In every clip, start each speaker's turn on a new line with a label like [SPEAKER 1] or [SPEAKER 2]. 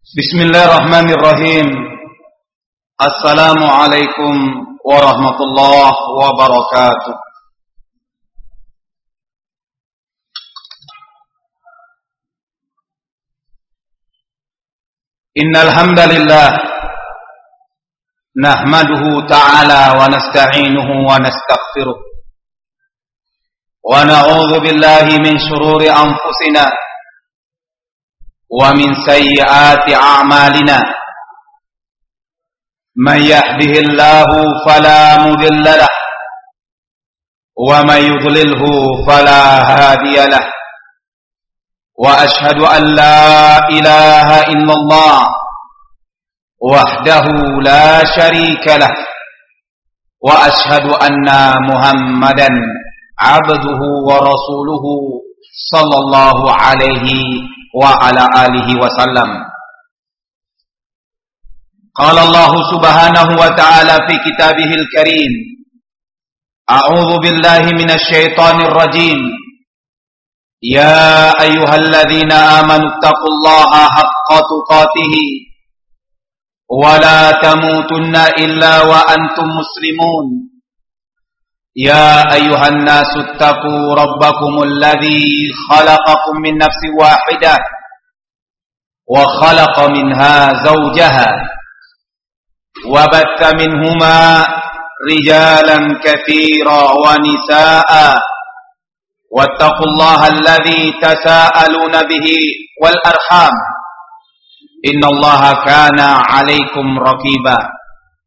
[SPEAKER 1] Bismillahirrahmanirrahim. Assalamualaikum warahmatullahi wabarakatuh. Innal hamdalillah nahmaduhu ta'ala wa nasta'inuhu wa nastaghfiruh. Wa na'udzu billahi min shururi anfusina wa min sayyiati a'malina. Man yahdihillahu fala mudilla lahu wa may yudlilhu fala hadiya lahu. Wa ashhadu an la ilaha illallah wahdahu la syarika lahu wa ashhadu anna Muhammadan abduhu wa rasuluhu sallallahu alaihi wa ala alihi wasallam. Qala Allah subhanahu wa ta'ala fi kitabihil karim. A'udzu billahi minasy syaithanir rajim. Ya ayyuhalladzina amanu taqullaha haqqa tuqatih wa la tamutunna illa wa antum muslimun. Ya ayyuhan nasu taqu rabbakumul ladzi khalaqakum min nafsin wahidah wa khalaqa minha zawjaha wa batta minhuma rijalan katsiran wa nisaa'a wattaqullaha alladzi tasaaluna bihi wal arham innallaha kana 'alaikum raqiba.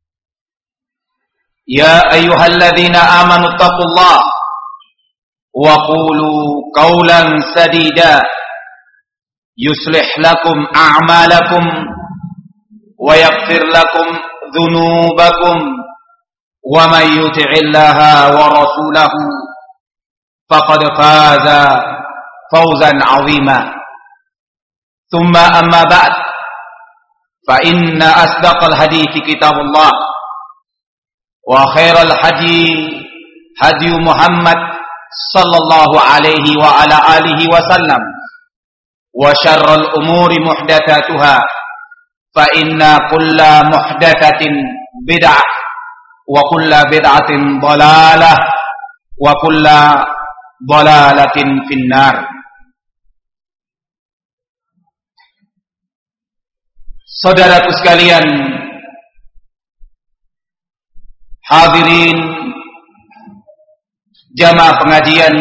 [SPEAKER 1] Ya ayyuhalladzina amanu taqullaha wa qulu qawlan sadida yuslih lakum a'malakum wa yaghfir lakum dhunubakum wa may yuti'illaha wa rasulahu faqad faza fawzan 'azima. Thumma amma ba'd, fa inna asdaqal hadithi kitabullah wa khairal hadi hadi Muhammad sallallahu alaihi wa ala alihi wasallam wa syarrul umuri muhdatsatuha fa inna kulla muhdatsatin bid'ah wa kulla bid'atin dhalalah wa kulla dhalalatin finnar. Saudaraku sekalian, hadirin jamaah pengajian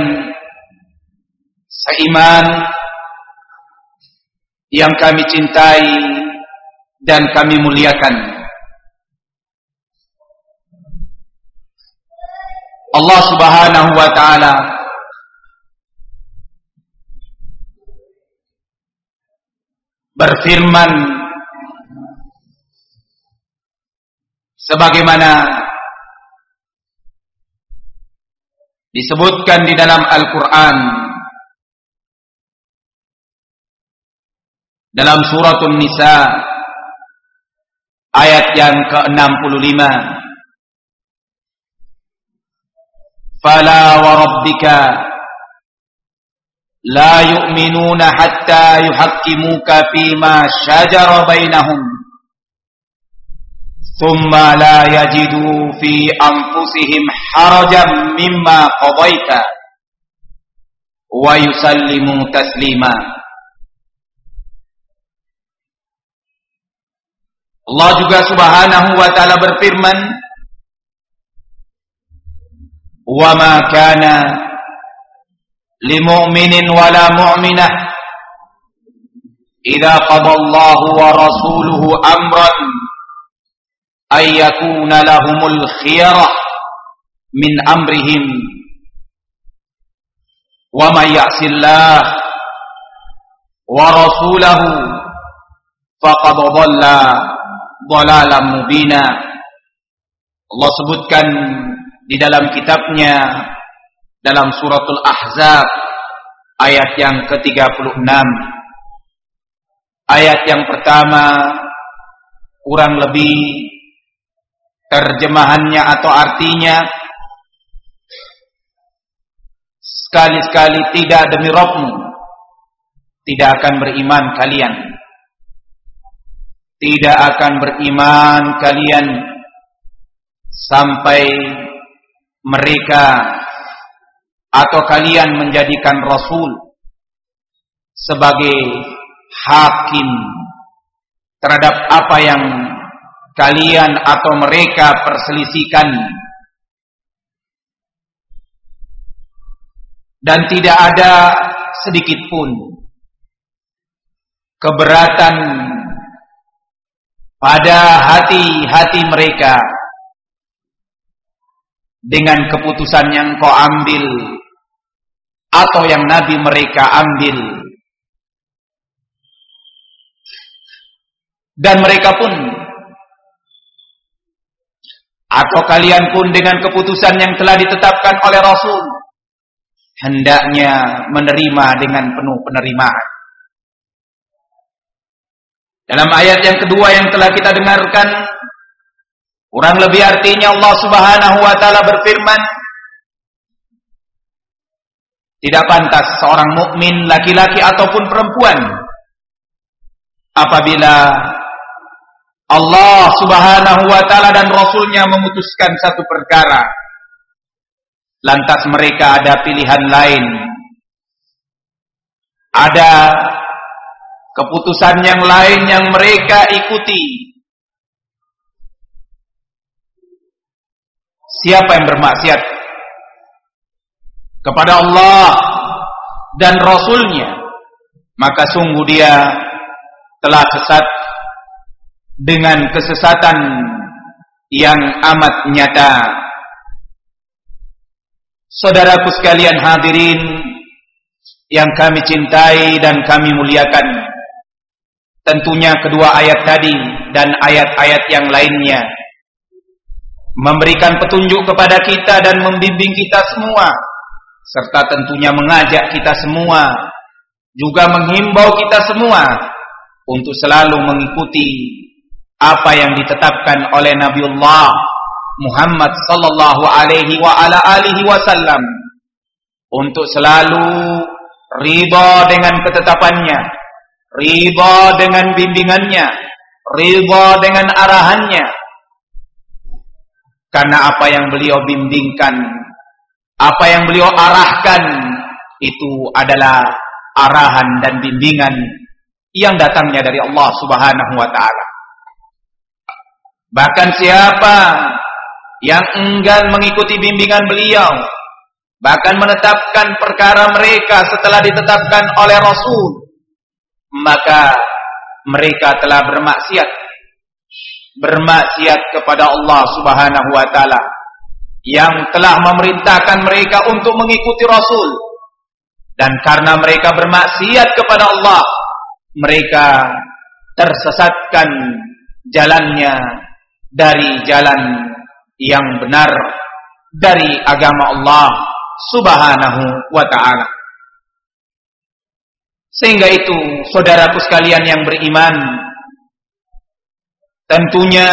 [SPEAKER 1] seiman yang kami cintai dan kami muliakan. Allah Subhanahu wa ta'ala berfirman sebagaimana disebutkan di dalam Al-Quran dalam surat An-Nisa ayat yang ke-65. Fala wa rabbika la yu'minuna hatta yuhakkimuka fima syajara bainahum thumma la yajidu fi anfusihim harajan mimma qadaita wa yusallimu taslima. Allah juga subhanahu wa ta'ala berfirman, wa ma kana limu'minin wa la mu'minah idza qada Allahu wa rasuluhu amran ayyakuna lahumul khiyarah min amrihim wa may ya'sillah wa rasulahu faqad dhalla dhalalan mubina. Allah sebutkan di dalam kitabnya dalam suratul Ahzab ayat yang ke-36. Ayat yang pertama kurang lebih terjemahannya atau artinya, sekali-sekali tidak demi Rabbmu tidak akan beriman kalian tidak akan beriman kalian sampai mereka atau kalian menjadikan Rasul sebagai hakim terhadap apa yang kalian atau mereka perselisihkan, dan tidak ada sedikit pun keberatan pada hati-hati mereka dengan keputusan yang kau ambil atau yang Nabi mereka ambil. Dan mereka pun atau kalian pun dengan keputusan yang telah ditetapkan oleh Rasul hendaknya menerima dengan penuh penerimaan. Dalam ayat yang kedua yang telah kita dengarkan, kurang lebih artinya Allah Subhanahu wa taala berfirman, tidak pantas seorang mukmin laki-laki ataupun perempuan apabila Allah Subhanahu wa taala dan Rasulnya memutuskan satu perkara, lantas mereka ada pilihan lain, ada keputusan yang lain yang mereka ikuti. Siapa yang bermaksiat kepada Allah dan Rasulnya, maka sungguh dia telah sesat dengan kesesatan yang amat nyata. Saudaraku sekalian hadirin yang kami cintai dan kami muliakan, tentunya kedua ayat tadi dan ayat-ayat yang lainnya memberikan petunjuk kepada kita dan membimbing kita semua, serta tentunya mengajak kita semua, juga menghimbau kita semua untuk selalu mengikuti apa yang ditetapkan oleh Nabiullah Muhammad sallallahu alaihi wa ala alihi wasallam, untuk selalu ridha dengan ketetapannya, ridha dengan bimbingannya, ridha dengan arahannya. Karena apa yang beliau bimbingkan, apa yang beliau arahkan, itu adalah arahan dan bimbingan yang datangnya dari Allah Subhanahu wa taala. Bahkan siapa yang enggan mengikuti bimbingan beliau, bahkan menetapkan perkara mereka setelah ditetapkan oleh Rasul, maka mereka telah bermaksiat kepada Allah Subhanahu wa taala yang telah memerintahkan mereka untuk mengikuti Rasul. Dan karena mereka bermaksiat kepada Allah, mereka tersesatkan jalannya dari jalan yang benar, dari agama Allah Subhanahu wa ta'ala. Sehingga itu, saudaraku sekalian yang beriman, tentunya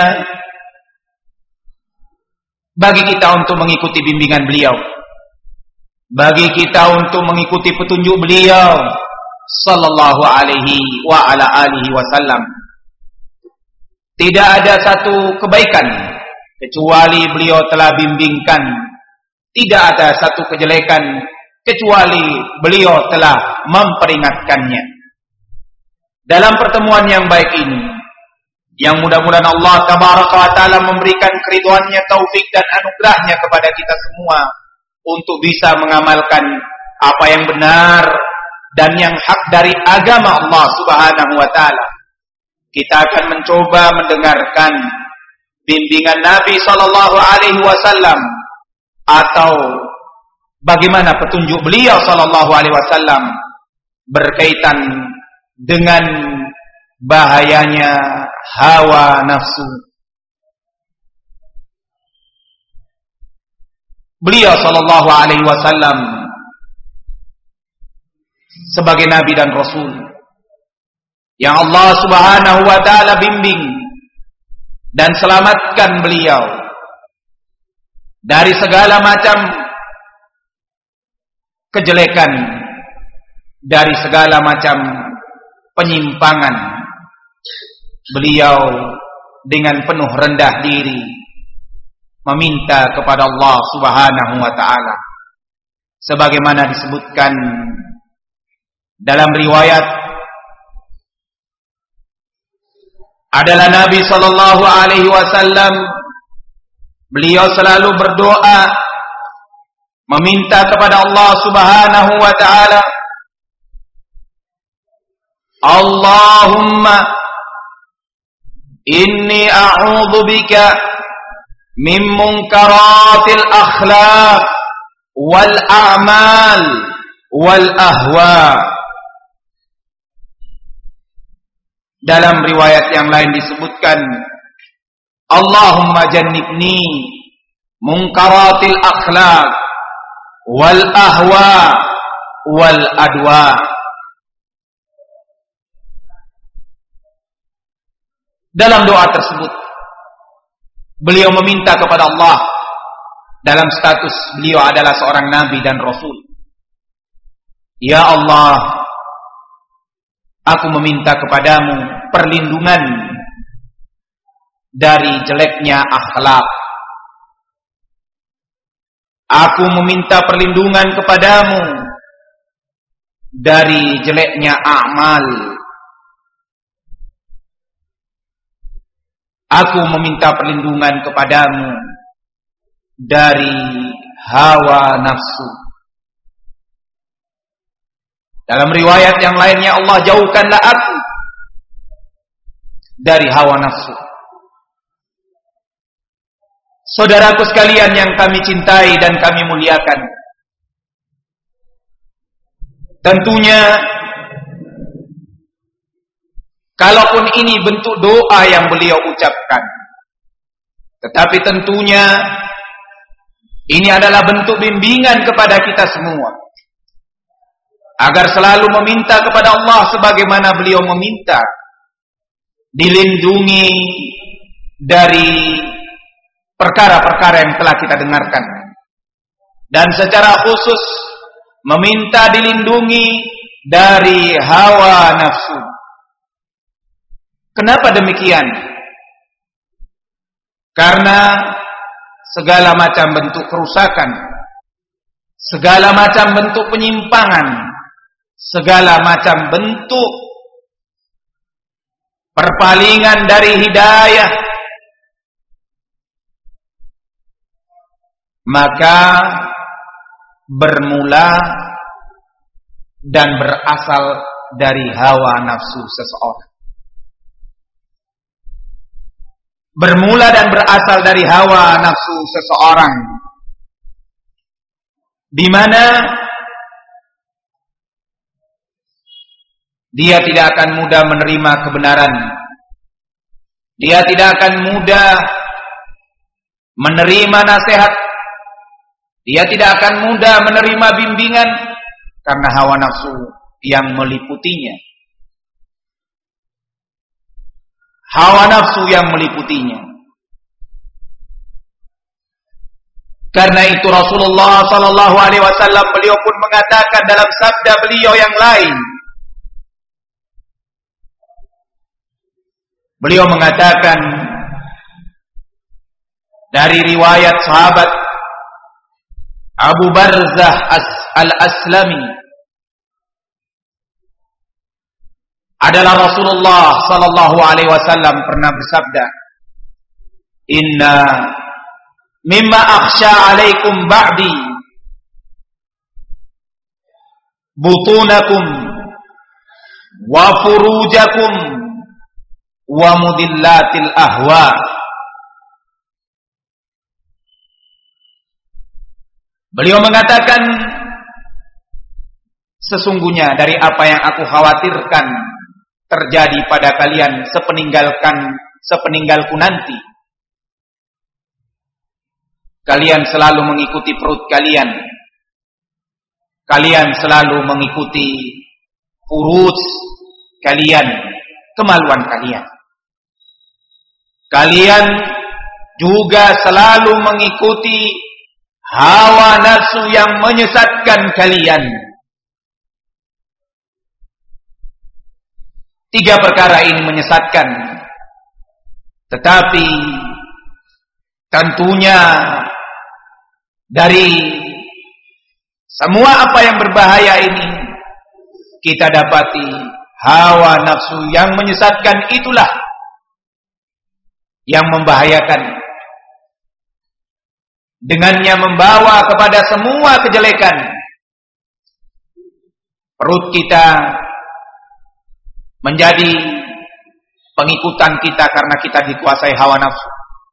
[SPEAKER 1] bagi kita untuk mengikuti bimbingan beliau, bagi kita untuk mengikuti petunjuk beliau sallallahu alaihi wa ala alihi wasallam, tidak ada satu kebaikan kecuali beliau telah bimbingkan, tidak ada satu kejelekan kecuali beliau telah memperingatkannya. Dalam pertemuan yang baik ini, yang mudah-mudahan Allah tabaraka wa taala memberikan keridhaannya, taufik dan anugerahnya kepada kita semua untuk bisa mengamalkan apa yang benar dan yang hak dari agama Allah Subhanahu wa taala. Kita akan mencoba mendengarkan bimbingan Nabi sallallahu alaihi wasallam, atau bagaimana petunjuk beliau sallallahu alaihi wasallam berkaitan dengan bahayanya hawa nafsu. Beliau sallallahu alaihi wasallam sebagai nabi dan rasul yang Allah Subhanahu wa taala bimbing dan selamatkan beliau dari segala macam kejelekan, dari segala macam penyimpangan. beliau dengan penuh rendah diri meminta kepada Allah Subhanahu wa taala sebagaimana disebutkan dalam riwayat adalah Nabi sallallahu alaihi wasallam, beliau selalu berdoa meminta kepada Allah Subhanahu wa taala, Allahumma inni a'udzu bika min munkaratil akhlaq wal a'mal wal ahwa. Dalam riwayat yang lain disebutkan, Allahumma jannibni munkaratil akhlaq wal ahwa wal adwa. Dalam doa tersebut beliau meminta kepada Allah dalam status beliau adalah seorang nabi dan rasul. Ya Allah, aku meminta kepadamu perlindungan dari jeleknya akhlak. Aku meminta perlindungan kepadamu dari jeleknya amal. Aku meminta perlindungan kepadamu dari hawa nafsu. Dalam riwayat yang lainnya, Allah jauhkanlah aku dari hawa nafsu. Saudaraku sekalian yang kami cintai dan kami muliakan, tentunya kalaupun ini bentuk doa yang beliau ucapkan, tetapi tentunya ini adalah bentuk bimbingan kepada kita semua agar selalu meminta kepada Allah sebagaimana beliau meminta dilindungi dari perkara-perkara yang telah kita dengarkan, dan secara khusus meminta dilindungi dari hawa nafsu. Kenapa demikian? Karena segala macam bentuk kerusakan, segala macam bentuk penyimpangan, segala macam bentuk perpalingan dari hidayah, maka bermula dan berasal dari hawa nafsu seseorang. Bermula dan berasal dari hawa nafsu seseorang, di mana dia tidak akan mudah menerima kebenaran, dia tidak akan mudah menerima nasihat, dia tidak akan mudah menerima bimbingan karena hawa nafsu yang meliputinya. Hawa nafsu yang meliputinya. Karena itu Rasulullah sallallahu alaihi wasallam beliau pun mengatakan dalam sabda beliau yang lain, beliau mengatakan dari riwayat sahabat Abu Barzah al-Aslami, adalah Rasulullah sallallahu alaihi wasallam pernah bersabda, "Inna mimma akhsha 'alaikum ba'di butunakum wa furujakum wa mudillatil ahwa." Beliau mengatakan, sesungguhnya dari apa yang aku khawatirkan terjadi pada kalian sepeninggalku nanti, kalian selalu mengikuti perut kalian, kalian selalu mengikuti furuj kalian, kemaluan kalian, kalian juga selalu mengikuti hawa nafsu yang menyesatkan kalian. Tiga perkara ini menyesatkan Tetapi tentunya dari semua apa yang berbahaya ini, kita dapati hawa nafsu yang menyesatkan itulah yang membahayakan. Dengannya membawa kepada semua kejelekan. Perut kita menjadi pengikutan kita karena kita dikuasai hawa nafsu.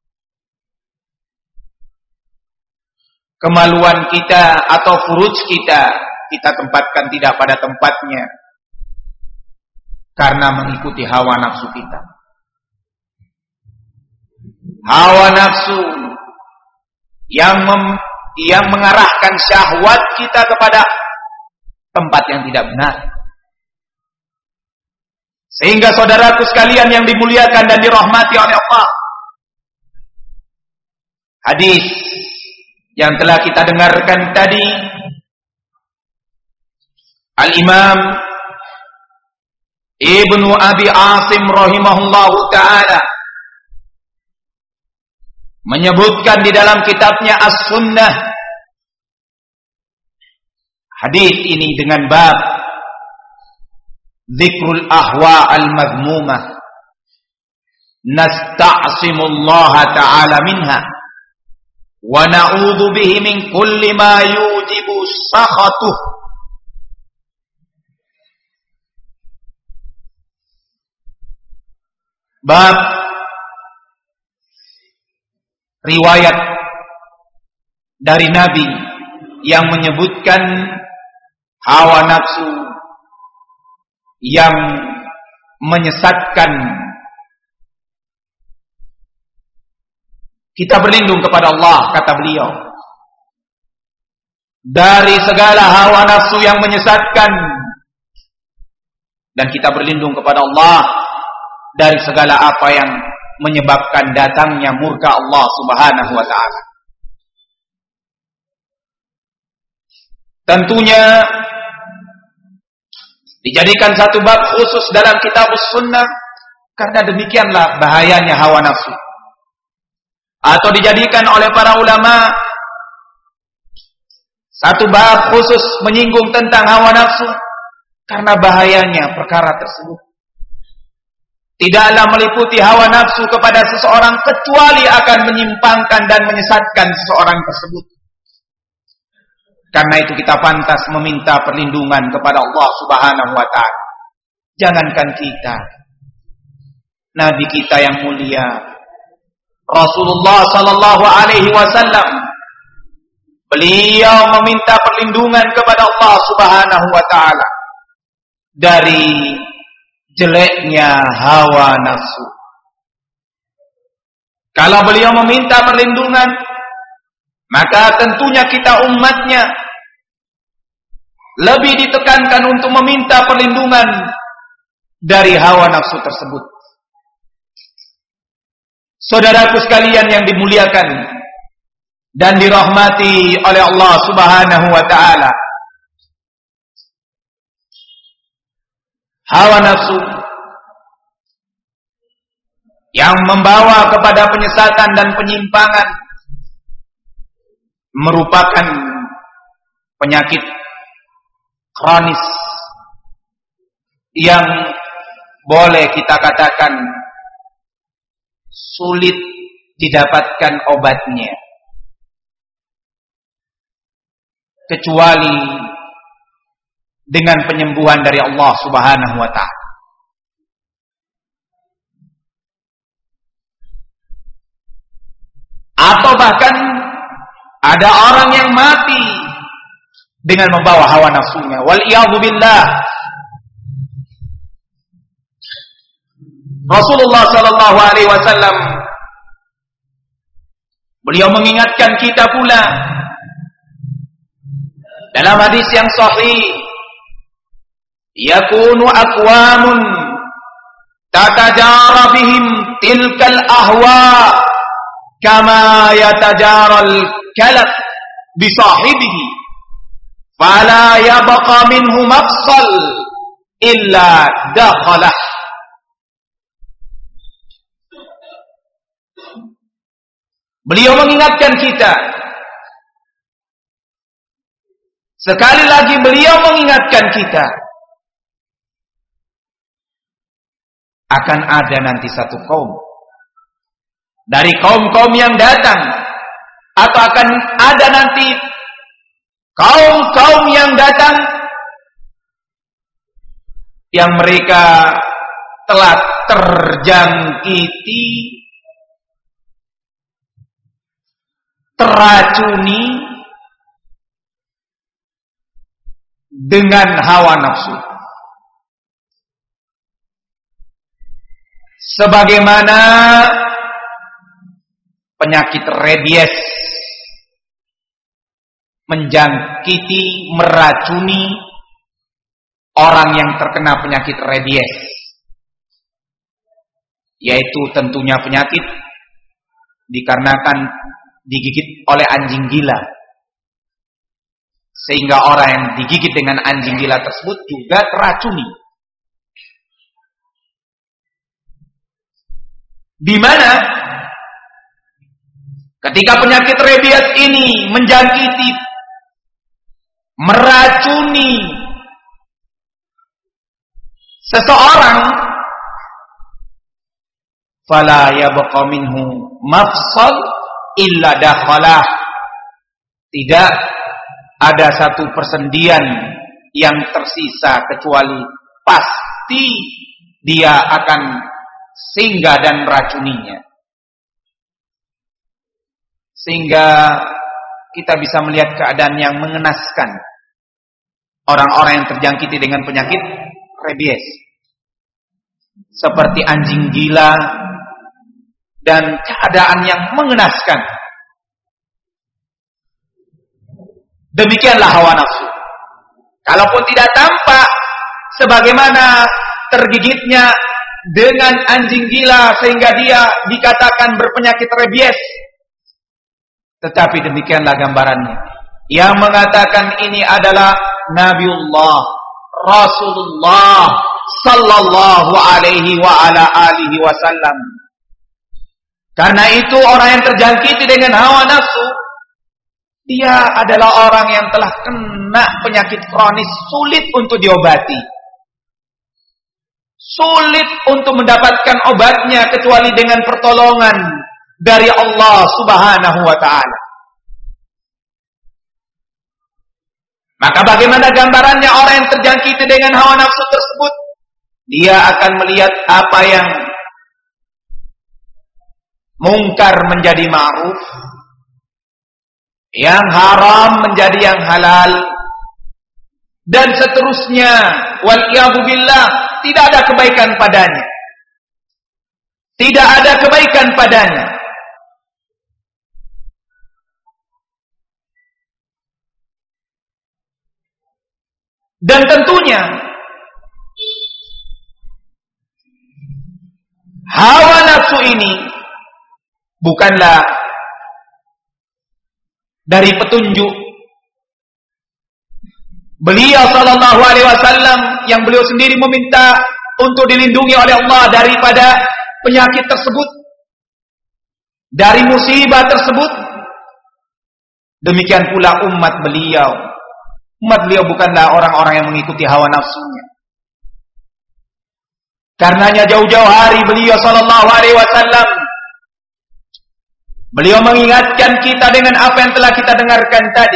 [SPEAKER 1] Kemaluan kita atau furuj kita tempatkan tidak pada tempatnya karena mengikuti hawa nafsu kita. Hawa nafsu yang mengarahkan syahwat kita kepada tempat yang tidak benar. Sehingga saudaraku sekalian yang dimuliakan dan dirahmati oleh Allah, hadis yang telah kita dengarkan tadi, Al-Imam Ibnu Abi Asim rahimahullahu ta'ala menyebutkan di dalam kitabnya As-Sunnah, hadis ini dengan bab Zikrul Ahwa Al-Madhmumah, nasta'simullaha ta'ala minha wa na'udzu bihi min kulli ma yujibu sakhatuh. Bab riwayat dari Nabi yang menyebutkan hawa nafsu yang menyesatkan. Kita berlindung kepada Allah, kata beliau, dari segala hawa nafsu yang menyesatkan, dan kita berlindung kepada Allah dari segala apa yang menyebabkan datangnya murka Allah Subhanahu wa ta'ala. Tentunya dijadikan satu bab khusus dalam kitab Sunnah karena demikianlah bahayanya hawa nafsu. Atau dijadikan oleh para ulama satu bab khusus menyinggung tentang hawa nafsu karena bahayanya perkara tersebut. Tidaklah meliputi hawa nafsu kepada seseorang kecuali akan menyimpangkan dan menyesatkan seseorang tersebut. Karena itu kita pantas meminta perlindungan kepada Allah Subhanahu wa ta'ala. Jangankan kita, Nabi kita yang mulia Rasulullah sallallahu alaihi wasallam, beliau meminta perlindungan kepada Allah Subhanahu wa ta'ala dari jeleknya hawa nafsu. Kalau beliau meminta perlindungan, maka tentunya kita umatnya lebih ditekankan untuk meminta perlindungan dari hawa nafsu tersebut. Saudaraku sekalian yang dimuliakan dan dirahmati oleh Allah Subhanahu wa ta'ala, hawa nafsu yang membawa kepada penyesatan dan penyimpangan merupakan penyakit kronis yang boleh kita katakan sulit didapatkan obatnya, kecuali dengan penyembuhan dari Allah Subhanahu wa ta'ala. Atau bahkan ada orang yang mati dengan membawa hawa nafsunya. Wal'iyadzu billah. Rasulullah sallallahu alaihi wasallam beliau mengingatkan kita pula dalam hadis yang sahih, yakunu aqwamun tatajara bihim tilkal ahwa kama yatajaral kalab bi sahibihi fala yabqa minhu mafsal illa dakhalah. Beliau mengingatkan kita. Sekali lagi beliau mengingatkan kita. Akan ada nanti satu kaum dari kaum-kaum yang datang, atau akan ada nanti kaum-kaum yang datang yang mereka telah terjangkiti, teracuni dengan hawa nafsu, sebagaimana penyakit rabies menjangkiti, meracuni orang yang terkena penyakit rabies, yaitu tentunya penyakit dikarenakan digigit oleh anjing gila, sehingga orang yang digigit dengan anjing gila tersebut juga teracuni. Di mana ketika penyakit rabies ini menjangkiti, meracuni seseorang, fala yabqa minhu mafsal illa dakhalah. Tidak ada satu persendian yang tersisa kecuali pasti dia akan singgah dan meracuninya. Sehingga kita bisa melihat keadaan yang mengenaskan orang-orang yang terjangkiti dengan penyakit rabies, seperti anjing gila, dan keadaan yang mengenaskan. Demikianlah hawa nafsu. Kalaupun tidak tampak sebagaimana tergigitnya dengan anjing gila sehingga dia dikatakan berpenyakit rabies, tetapi demikianlah gambarannya. Yang mengatakan ini adalah Nabiullah Rasulullah sallallahu alaihi wa ala alihi wasallam. Karena itu orang yang terjangkiti dengan hawa nafsu, dia adalah orang yang telah kena penyakit kronis, sulit untuk diobati, sulit untuk mendapatkan obatnya kecuali dengan pertolongan dari Allah Subhanahu wa ta'ala. Maka bagaimana gambarannya orang yang terjangkiti dengan hawa nafsu tersebut? Dia akan melihat apa yang mungkar menjadi ma'ruf, yang haram menjadi yang halal, dan seterusnya. Wal-iyadhu billah, tidak ada kebaikan padanya. Tidak ada kebaikan padanya. Dan tentunya hawa nafsu ini bukanlah dari petunjuk beliau sallallahu alaihi wasallam, yang beliau sendiri meminta untuk dilindungi oleh Allah daripada penyakit tersebut, dari musibah tersebut. Demikian pula umat beliau. Umat beliau bukanlah orang-orang yang mengikuti hawa nafsunya. Karenanya jauh-jauh hari beliau sallallahu alaihi wasallam, beliau mengingatkan kita dengan apa yang telah kita dengarkan tadi.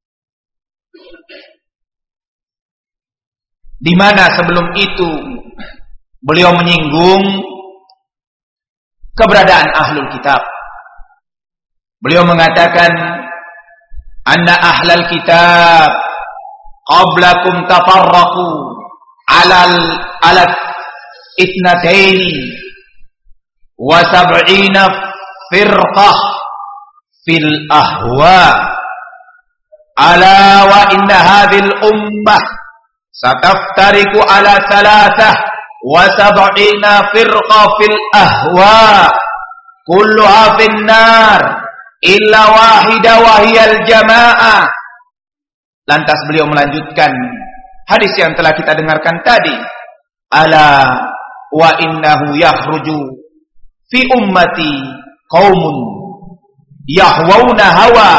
[SPEAKER 1] Di mana sebelum itu beliau menyinggung keberadaan ahlul kitab. Beliau mengatakan, anna ahlal kitab qablakum tafarraqu ala ithnataini wa sab'ina firqah fil ahwa, ala wa inna hadhil ummah sataftariku ala thalathah wa sab'ina firqah fil ahwa kulluha fin nar illa wahida wa hiyal jamaah. Lantas beliau melanjutkan hadis yang telah kita dengarkan tadi, ala wa innahu yakhruju fi ummati qaumun yahwauna hawa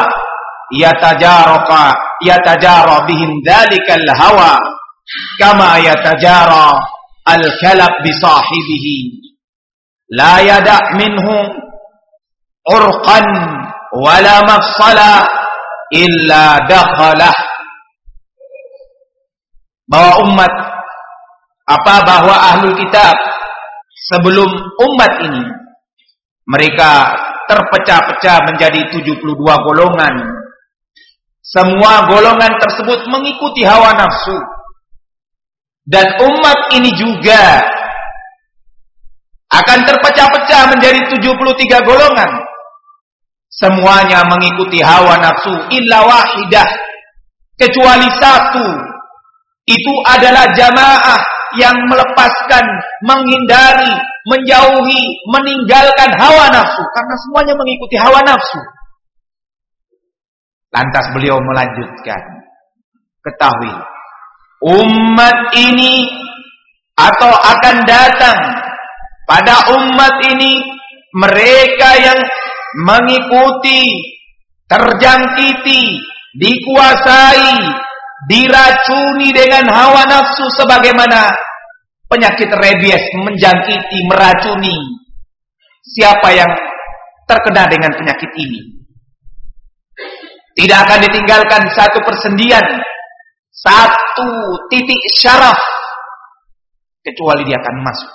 [SPEAKER 1] yatajara bihim dzalikal hawa kama yatajara al-kalab bi sahibihi la yada' minhu urqan wala mafsala illa dakhalah. Bahwa ahlul kitab sebelum umat ini mereka terpecah-pecah menjadi 72 golongan. Semua golongan tersebut mengikuti hawa nafsu. Dan umat ini juga akan terpecah-pecah menjadi 73 golongan. Semuanya mengikuti hawa nafsu illa wahidah, kecuali satu. Itu adalah jamaah yang melepaskan, menghindari, menjauhi, meninggalkan hawa nafsu. Karena semuanya mengikuti hawa nafsu. Lantas beliau melanjutkan, ketahui, umat ini atau akan datang pada umat ini mereka yang mengikuti, terjangkiti, dikuasai, diracuni dengan hawa nafsu sebagaimana penyakit rabies menjangkiti, meracuni siapa yang terkena dengan penyakit ini. Tidak akan ditinggalkan satu persendian, satu titik syaraf, kecuali dia akan masuk.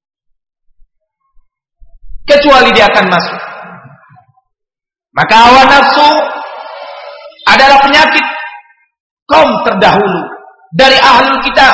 [SPEAKER 1] Maka hawa nafsu adalah penyakit kaum terdahulu dari ahlul kitab.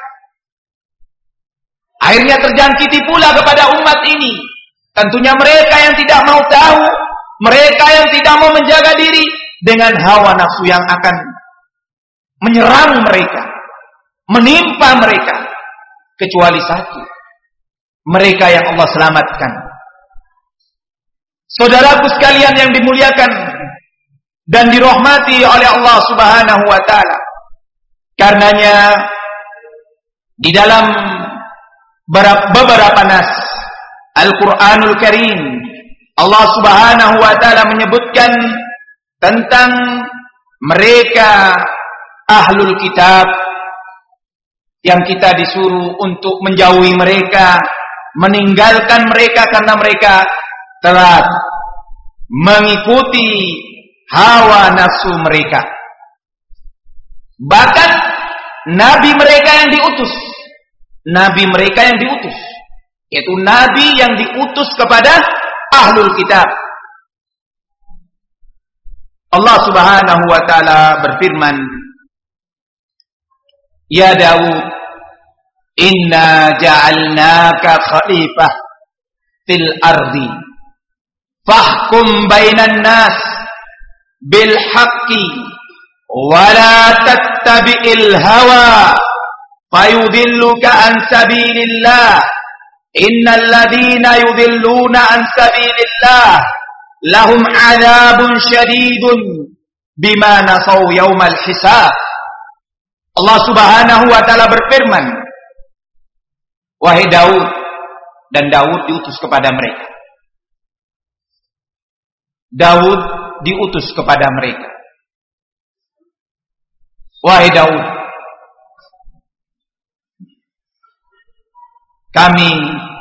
[SPEAKER 1] Akhirnya terjangkiti pula kepada umat ini. Tentunya mereka yang tidak mau tahu, mereka yang tidak mau menjaga diri dengan hawa nafsu yang akan menyerang mereka, menimpa mereka, kecuali satu, mereka yang Allah selamatkan. Saudaraku sekalian yang dimuliakan dan dirahmati oleh Allah Subhanahu wa taala. Karenanya di dalam beberapa nas Al-Qur'anul Karim, Allah Subhanahu wa taala menyebutkan tentang mereka ahlul kitab yang kita disuruh untuk menjauhi mereka, meninggalkan mereka karena mereka telah mengikuti hawa nafsu mereka. Bahkan nabi mereka yang diutus, yaitu nabi yang diutus kepada ahlul kitab. Allah Subhanahu wa taala berfirman, ya Daud, inna ja'alnaka khalifah fil ardi fahkum bainan nas bil haqqi wa la tattabi'il hawa fayudilluka an sabilillah innal ladhina yudilluna an sabilillah lahum 'adzabun syadidun bima nasaw yaumal hisab. Allah Subhanahu wa taala berfirman, wahai Daud, dan Daud diutus kepada mereka. Daud diutus kepada mereka. Wahai Daud, kami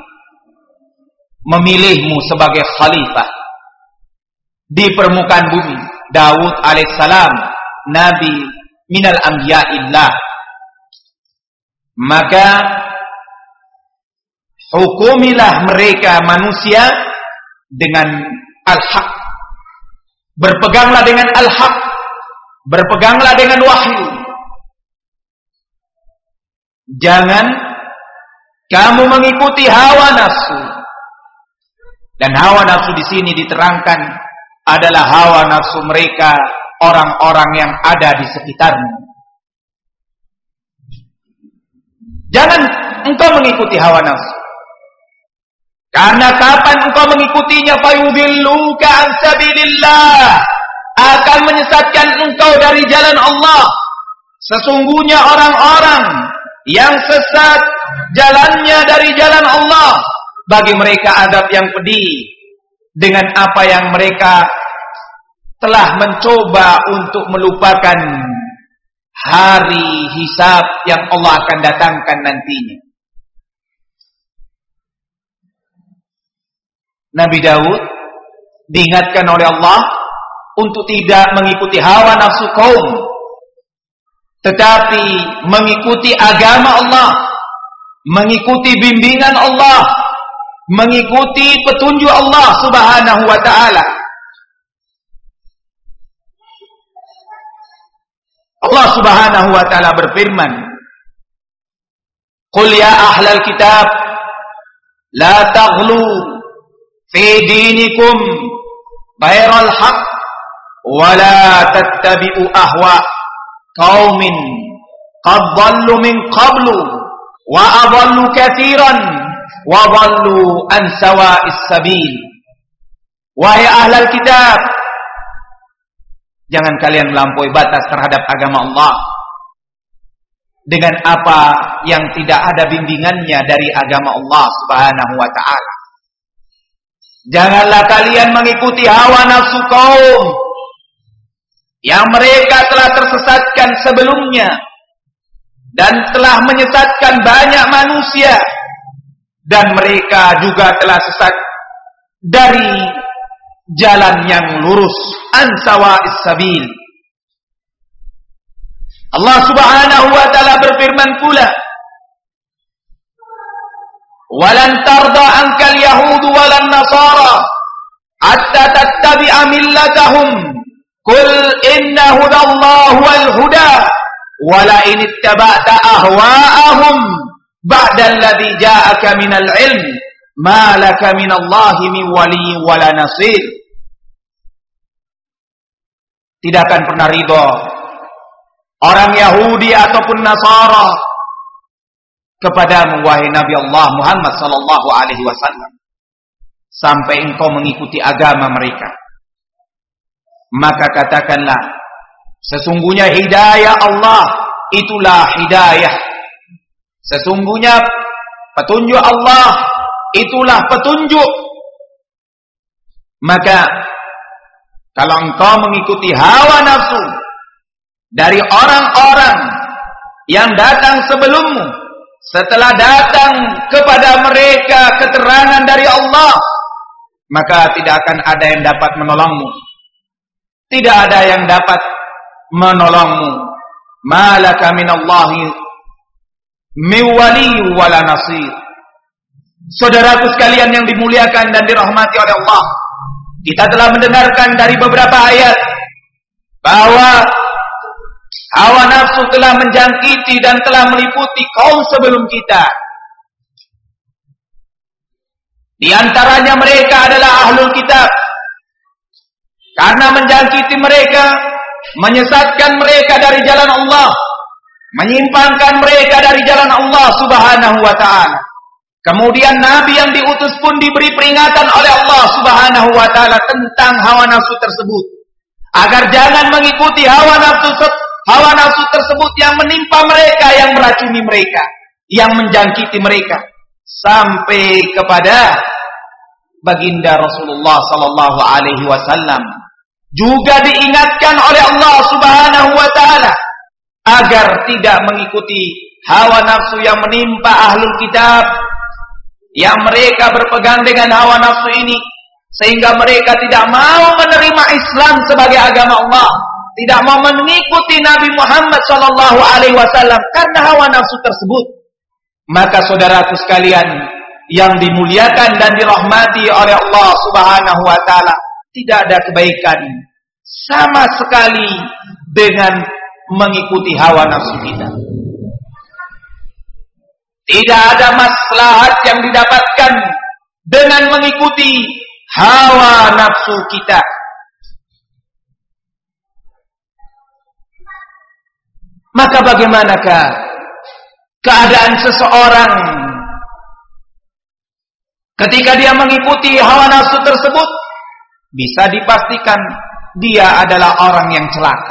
[SPEAKER 1] memilihmu sebagai khalifah di permukaan bumi. Daud alaihissalam nabi minal anbiya'illah. Maka hukumilah mereka manusia dengan al-haq. Berpeganglah dengan al-haq, berpeganglah dengan wahyu. Jangan kamu mengikuti hawa nafsu. Dan hawa nafsu di sini diterangkan adalah hawa nafsu mereka, orang-orang yang ada di sekitarmu. Jangan engkau mengikuti hawa nafsu. Karena kapan engkau mengikutinya, fayudilluka an sabilillah, akan menyesatkan engkau dari jalan Allah. Sesungguhnya orang-orang yang sesat jalannya dari jalan Allah, bagi mereka azab yang pedih dengan apa yang mereka telah mencoba untuk melupakan hari hisab yang Allah akan datangkan nantinya. Nabi Daud diingatkan oleh Allah untuk tidak mengikuti hawa nafsu kaum, tetapi mengikuti agama Allah, mengikuti bimbingan Allah, mengikuti petunjuk Allah Subhanahu wa ta'ala. Allah Subhanahu wa ta'ala berfirman, "Qul ya ahlal kitab la taghlu fi dinikum ghairal haqq wa la tattabi'u ahwa qaumin qad dhallu min qablu wa adallu katsiran wa dhallu an sawa'is sabil." Wahai ahlal kitab, jangan kalian melampaui batas terhadap agama Allah dengan apa yang tidak ada bimbingannya dari agama Allah Subhanahu wa ta'ala. Janganlah kalian mengikuti hawa nafsu kaum yang mereka telah tersesatkan sebelumnya dan telah menyesatkan banyak manusia, dan mereka juga telah sesat dari jalan yang lurus, an sawa'is sabil. Allah Subhanahu wa ta'ala berfirman pula, "Walan tarda ankal yahud walan nasara hatta tattabi'a millatahum qul inna hudallahi wal huda wa la in ittaba'ta ahwa'ahum ba'da alladhi ja'aka minal ilm ma laka minallahi min waliyyin wala nasir." Tidak akan pernah ridha orang Yahudi ataupun Nasara kepadamu, wahai Nabi Allah Muhammad sallallahu alaihi wasallam, sampai engkau mengikuti agama mereka. Maka katakanlah, sesungguhnya hidayah Allah itulah hidayah. Sesungguhnya petunjuk Allah itulah petunjuk. Maka kalau engkau mengikuti hawa nafsu dari orang-orang yang datang sebelummu, setelah datang kepada mereka keterangan dari Allah, maka tidak akan ada yang dapat menolongmu. Tidak ada yang dapat menolongmu. Malaka minallahi min waliyyin wala nasir. Saudaraku sekalian yang dimuliakan dan dirahmati oleh Allah, kita telah mendengarkan dari beberapa ayat bahwa hawa nafsu telah menjangkiti dan telah meliputi kaum sebelum kita. Di antaranya mereka adalah ahlul kitab. Karena menjangkiti mereka, menyesatkan mereka dari jalan Allah, menyimpangkan mereka dari jalan Allah Subhanahu wa ta'ala. Kemudian Nabi yang diutus pun diberi peringatan oleh Allah Subhanahu wa ta'ala tentang hawa nafsu tersebut, agar jangan mengikuti hawa nafsu tersebut yang menimpa mereka, yang meracuni mereka, yang menjangkiti mereka, sampai kepada baginda Rasulullah sallallahu alaihi wasallam. Juga diingatkan oleh Allah Subhanahu wa ta'ala agar tidak mengikuti hawa nafsu yang menimpa ahlul kitab, yang mereka berpegang dengan hawa nafsu ini sehingga mereka tidak mau menerima Islam sebagai agama Allah, tidak mau mengikuti Nabi Muhammad sallallahu alaihi wasallam karena hawa nafsu tersebut. Maka saudaraku sekalian yang dimuliakan dan dirahmati oleh Allah Subhanahu wa ta'ala, tidak ada kebaikan sama sekali dengan mengikuti hawa nafsu kita. Tidak ada maslahat yang didapatkan dengan mengikuti hawa nafsu kita. Maka bagaimanakah keadaan seseorang ketika dia mengikuti hawa nafsu tersebut? Bisa dipastikan dia adalah orang yang celaka.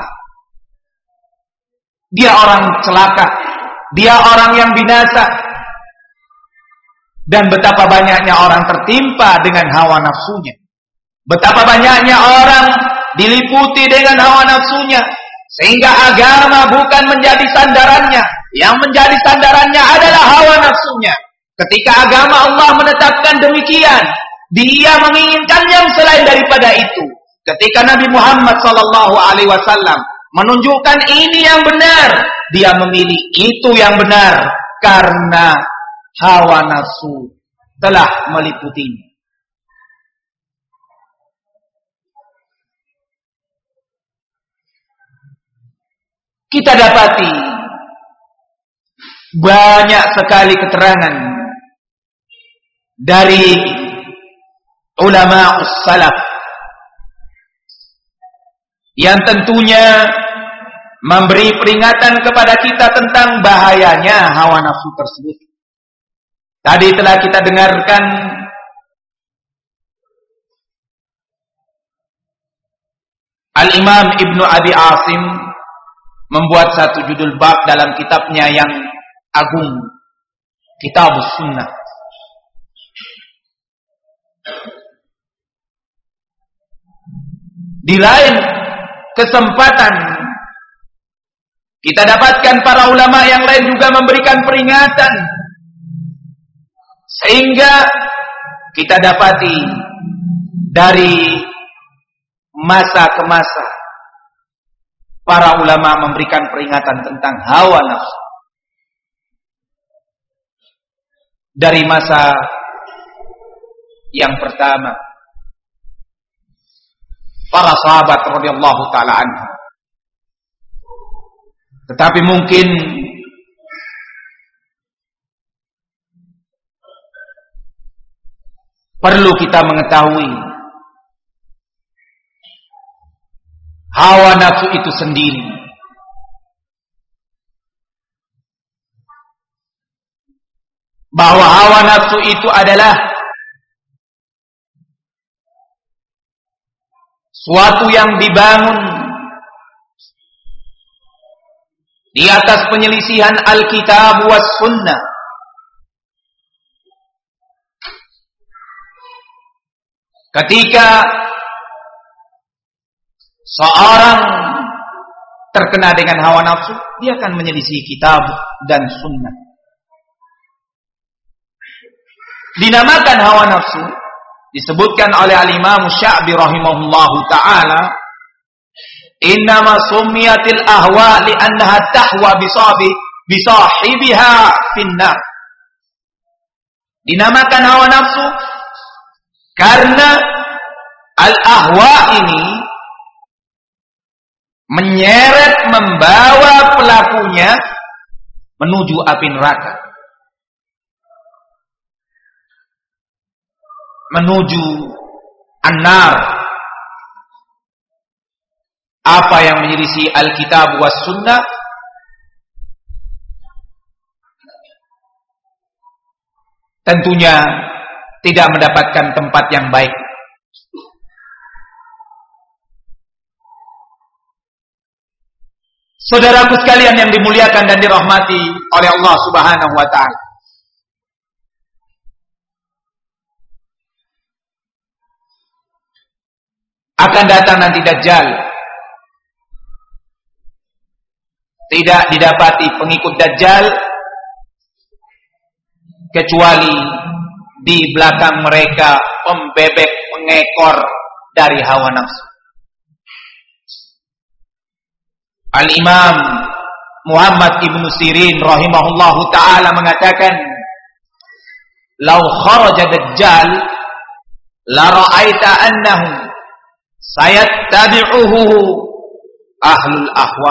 [SPEAKER 1] Dia orang celaka, dia orang yang binasa. Dan betapa banyaknya orang tertimpa dengan hawa nafsunya. Betapa banyaknya orang diliputi dengan hawa nafsunya, sehingga agama bukan menjadi sandarannya. Yang menjadi sandarannya adalah hawa nafsunya. Ketika agama Allah menetapkan demikian, dia menginginkan yang selain daripada itu. Ketika Nabi Muhammad SAW menunjukkan ini yang benar, dia memilih itu yang benar karena hawa nafsu telah meliputinya. Kita dapati banyak sekali keterangan dari ulama salaf yang tentunya memberi peringatan kepada kita tentang bahayanya hawa nafsu tersebut. Tadi telah kita dengarkan Al-Imam Ibnu Abi Asim membuat satu judul bab dalam kitabnya yang agung, Kitabus Sunnah. Di lain kesempatan kita dapatkan para ulama yang lain juga memberikan peringatan, sehingga kita dapati dari masa ke masa para ulama memberikan peringatan tentang hawa nafsu. Dari masa yang pertama, para sahabat radhiyallahu taala anhum. Tetapi mungkin perlu kita mengetahui hawa nafsu itu sendiri bahwa hawa nafsu itu adalah suatu yang dibangun di atas penyelisihan Alkitab was Sunnah. Ketika seorang terkena dengan hawa nafsu, dia akan menyelisih kitab dan sunnah. Dinamakan hawa nafsu, disebutkan oleh Al-Imam Sya'bi rahimahullahu ta'ala, innama summiyatil ahwa li'annaha tahwa bisahibiha finnar. Dinamakan hawa nafsu karena al-ahwa ini menyeret, membawa pelakunya menuju api neraka, menuju an-nar. Apa yang menyelisih Alkitab was Sunnah tentunya tidak mendapatkan tempat yang baik. Saudaraku sekalian yang dimuliakan dan dirahmati oleh Allah Subhanahu wa taala. Akan datang nanti Dajjal. Tidak didapati pengikut Dajjal kecuali di belakang mereka pembebek, pengekor dari hawa nafsu. Al-Imam Muhammad Ibn Sirin rahimahullahu ta'ala mengatakan, "Lau kharaja Dajjal la ra'aita annahu sayattabi'uhu ahlul ahwa."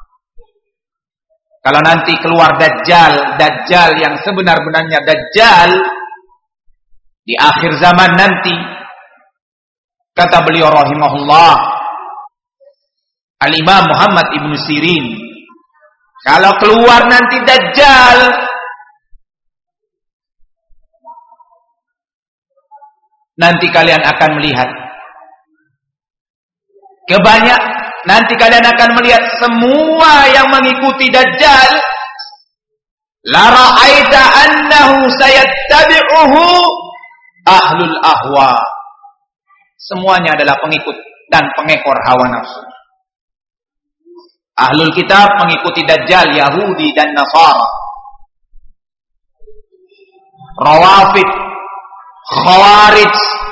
[SPEAKER 1] Kalau nanti keluar Dajjal yang sebenar-benarnya Dajjal di akhir zaman nanti, kata beliau rahimahullah, Al-Imam Muhammad Ibn Sirin, kalau keluar nanti Dajjal, nanti kalian akan melihat nanti kalian akan melihat semua yang mengikuti Dajjal, la ra'aita annahu sayattabi'uhu ahlul ahwa. Semuanya adalah pengikut dan pengekor hawa nafsu. Ahlul kitab mengikuti Dajjal, Yahudi dan Nasara. Rawafid, Khawarij,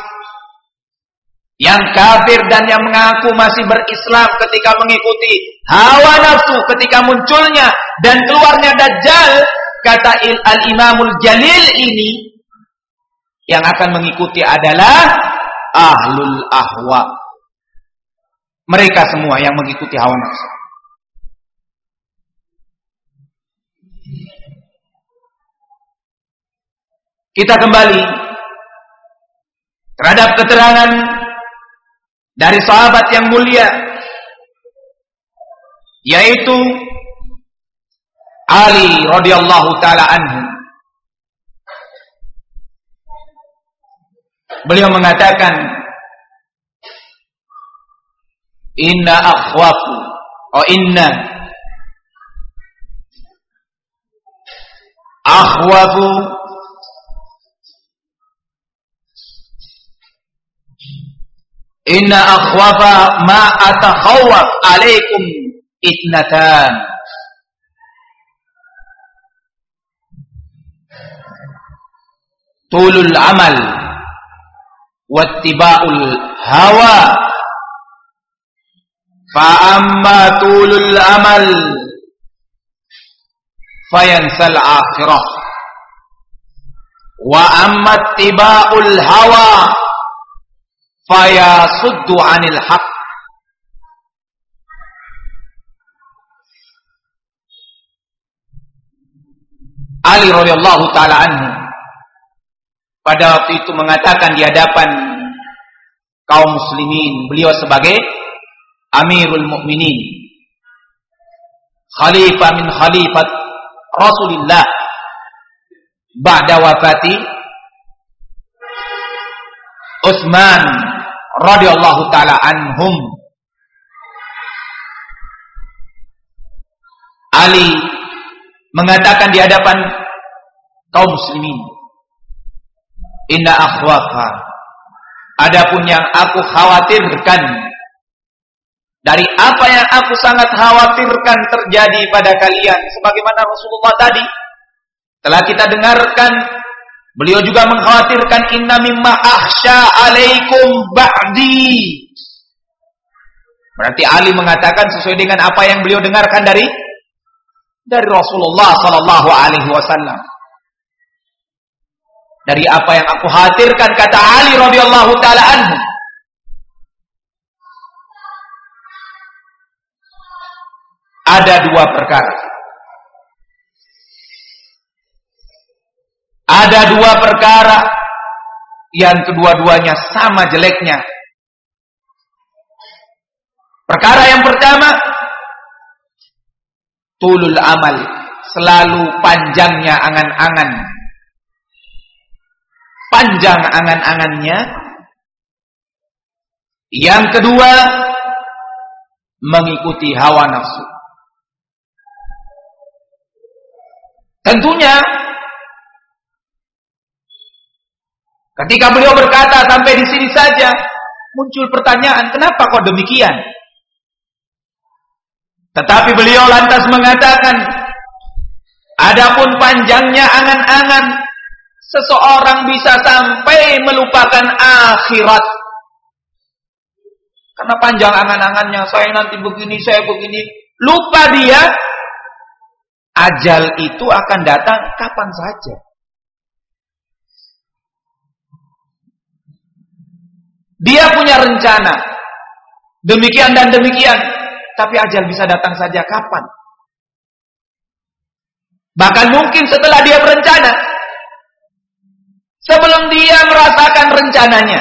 [SPEAKER 1] yang kafir dan yang mengaku masih berislam ketika mengikuti hawa nafsu ketika munculnya dan keluarnya Dajjal, kata Al-Imamul Jalil ini, yang akan mengikuti adalah ahlul ahwa. Mereka semua yang mengikuti hawa nafsu. Kita kembali terhadap keterangan dari sahabat yang mulia, yaitu Ali radhiyallahu taala anhu. Beliau mengatakan, inna akhwafu inna akhwafu inna akhwafa ma atakhawaf alaikum itnatan. Tulul amal wattiba'ul hawa. Fa amma tulul amal fayansal akhirah, wa amma ittiba'ul hawa fayasuddu 'anil haqq. Ali radhiyallahu taala anhu pada waktu itu mengatakan di hadapan kaum muslimin, beliau sebagai Amirul Mukminin, khalifah min khalifat Rasulillah ba'da wafati Utsman radhiyallahu taala anhum. Ali mengatakan di hadapan kaum muslimin, inna akhwafa, adapun yang aku khawatirkan dari apa yang aku sangat khawatirkan terjadi pada kalian, sebagaimana Rasulullah tadi telah kita dengarkan, beliau juga mengkhawatirkan, inna mimma akhsha alaikum ba'di. Berarti Ali mengatakan sesuai dengan apa yang beliau dengarkan dari Rasulullah sallallahu alaihi wasallam. Dari apa yang aku khawatirkan, kata Ali radhiyallahu taala anhu, ada dua perkara. Ada dua perkara yang kedua-duanya sama jeleknya. Perkara yang pertama, tulul amal, selalu panjangnya angan-angan. Panjang angan-angannya. Yang kedua, mengikuti hawa nafsu. Tentunya ketika beliau berkata sampai di sini saja, muncul pertanyaan, kenapa kok demikian? Tetapi beliau lantas mengatakan, adapun panjangnya angan-angan, seseorang bisa sampai melupakan akhirat. Karena panjang angan-angannya, saya nanti begini, saya begini, lupa dia. Ajal itu akan datang kapan saja. Dia punya rencana demikian dan demikian, tapi ajal bisa datang saja kapan. Bahkan mungkin setelah dia berencana, sebelum dia merasakan rencananya.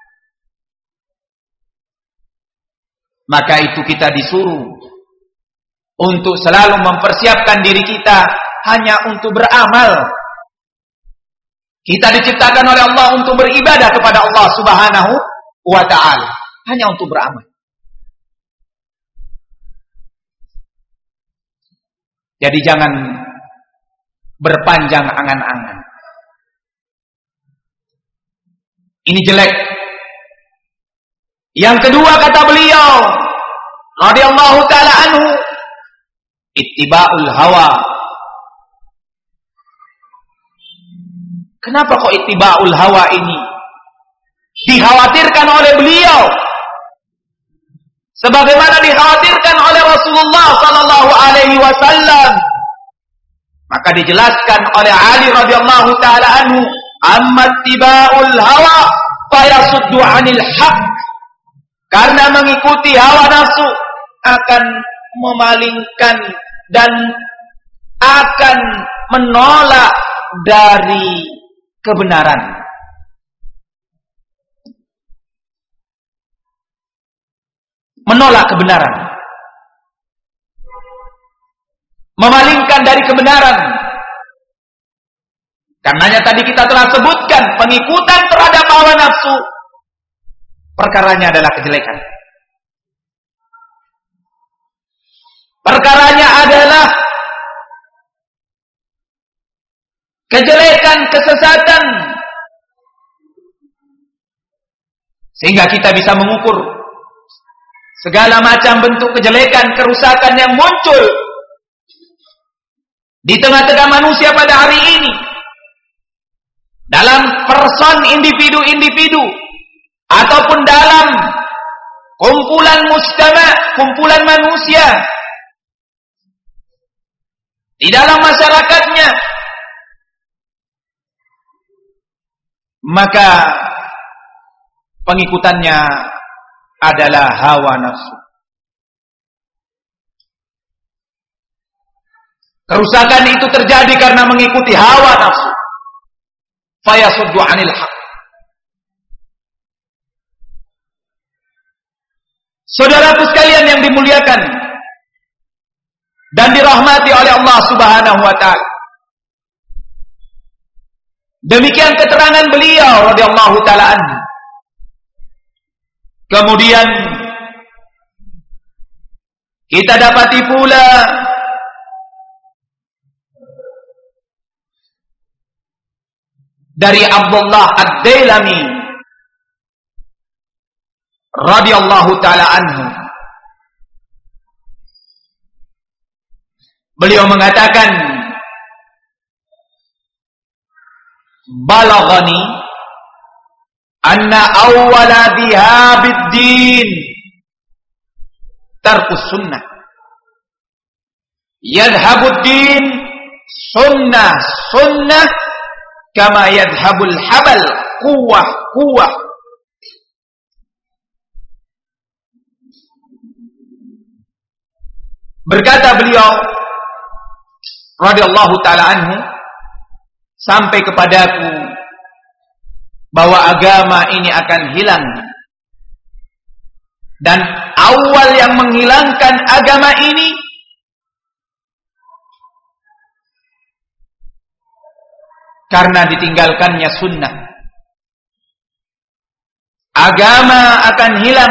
[SPEAKER 1] Maka itu kita disuruh untuk selalu mempersiapkan diri kita hanya untuk beramal. Kita diciptakan oleh Allah untuk beribadah kepada Allah Subhanahu wa ta'ala, hanya untuk beramal. Jadi jangan berpanjang angan-angan. Ini jelek. Yang kedua kata beliau radhiyallahu taala anhu, ittiba'ul hawa. Kenapa kok ittiba'ul hawa ini dikhawatirkan oleh beliau sebagaimana dikhawatirkan oleh Rasulullah sallallahu alaihi wasallam? Maka dijelaskan oleh Ali radhiyallahu taala anhu, amma ittiba'ul hawa fayasuddu 'anil haqq. Karena mengikuti hawa nafsu akan memalingkan dan akan menolak dari kebenaran. Menolak kebenaran. Memalingkan dari kebenaran. Karenanya tadi kita telah sebutkan pengikutan terhadap hawa nafsu perkaranya adalah kejelekan. Perkaranya adalah kejelekan, kesesatan. Sehingga kita bisa mengukur segala macam bentuk kejelekan, kerusakan yang muncul di tengah-tengah manusia pada hari ini. Dalam person individu-individu ataupun dalam kumpulan mujtama, kumpulan manusia, di dalam masyarakatnya, maka pengikutannya adalah hawa nafsu. Kerusakan itu terjadi karena mengikuti hawa nafsu. Fayasuddu 'anil haqq. Saudaraku sekalian yang dimuliakan dan dirahmati oleh Allah Subhanahu wa taala. Demikian keterangan beliau radhiyallahu taala anhu. Kemudian kita dapati pula dari Abdullah Ad-Dailami radhiyallahu taala anhu, beliau mengatakan, balaghani anna awwala dhihabid din tarkus sunnah. Yadhhabud din sunnah sunnah kama yadhhabul habal quwwah quwwah. Berkata beliau radhiyallahu taala anhu, sampai kepadaku bahwa agama ini akan hilang, dan awal yang menghilangkan agama ini karena ditinggalkannya sunnah. Agama akan hilang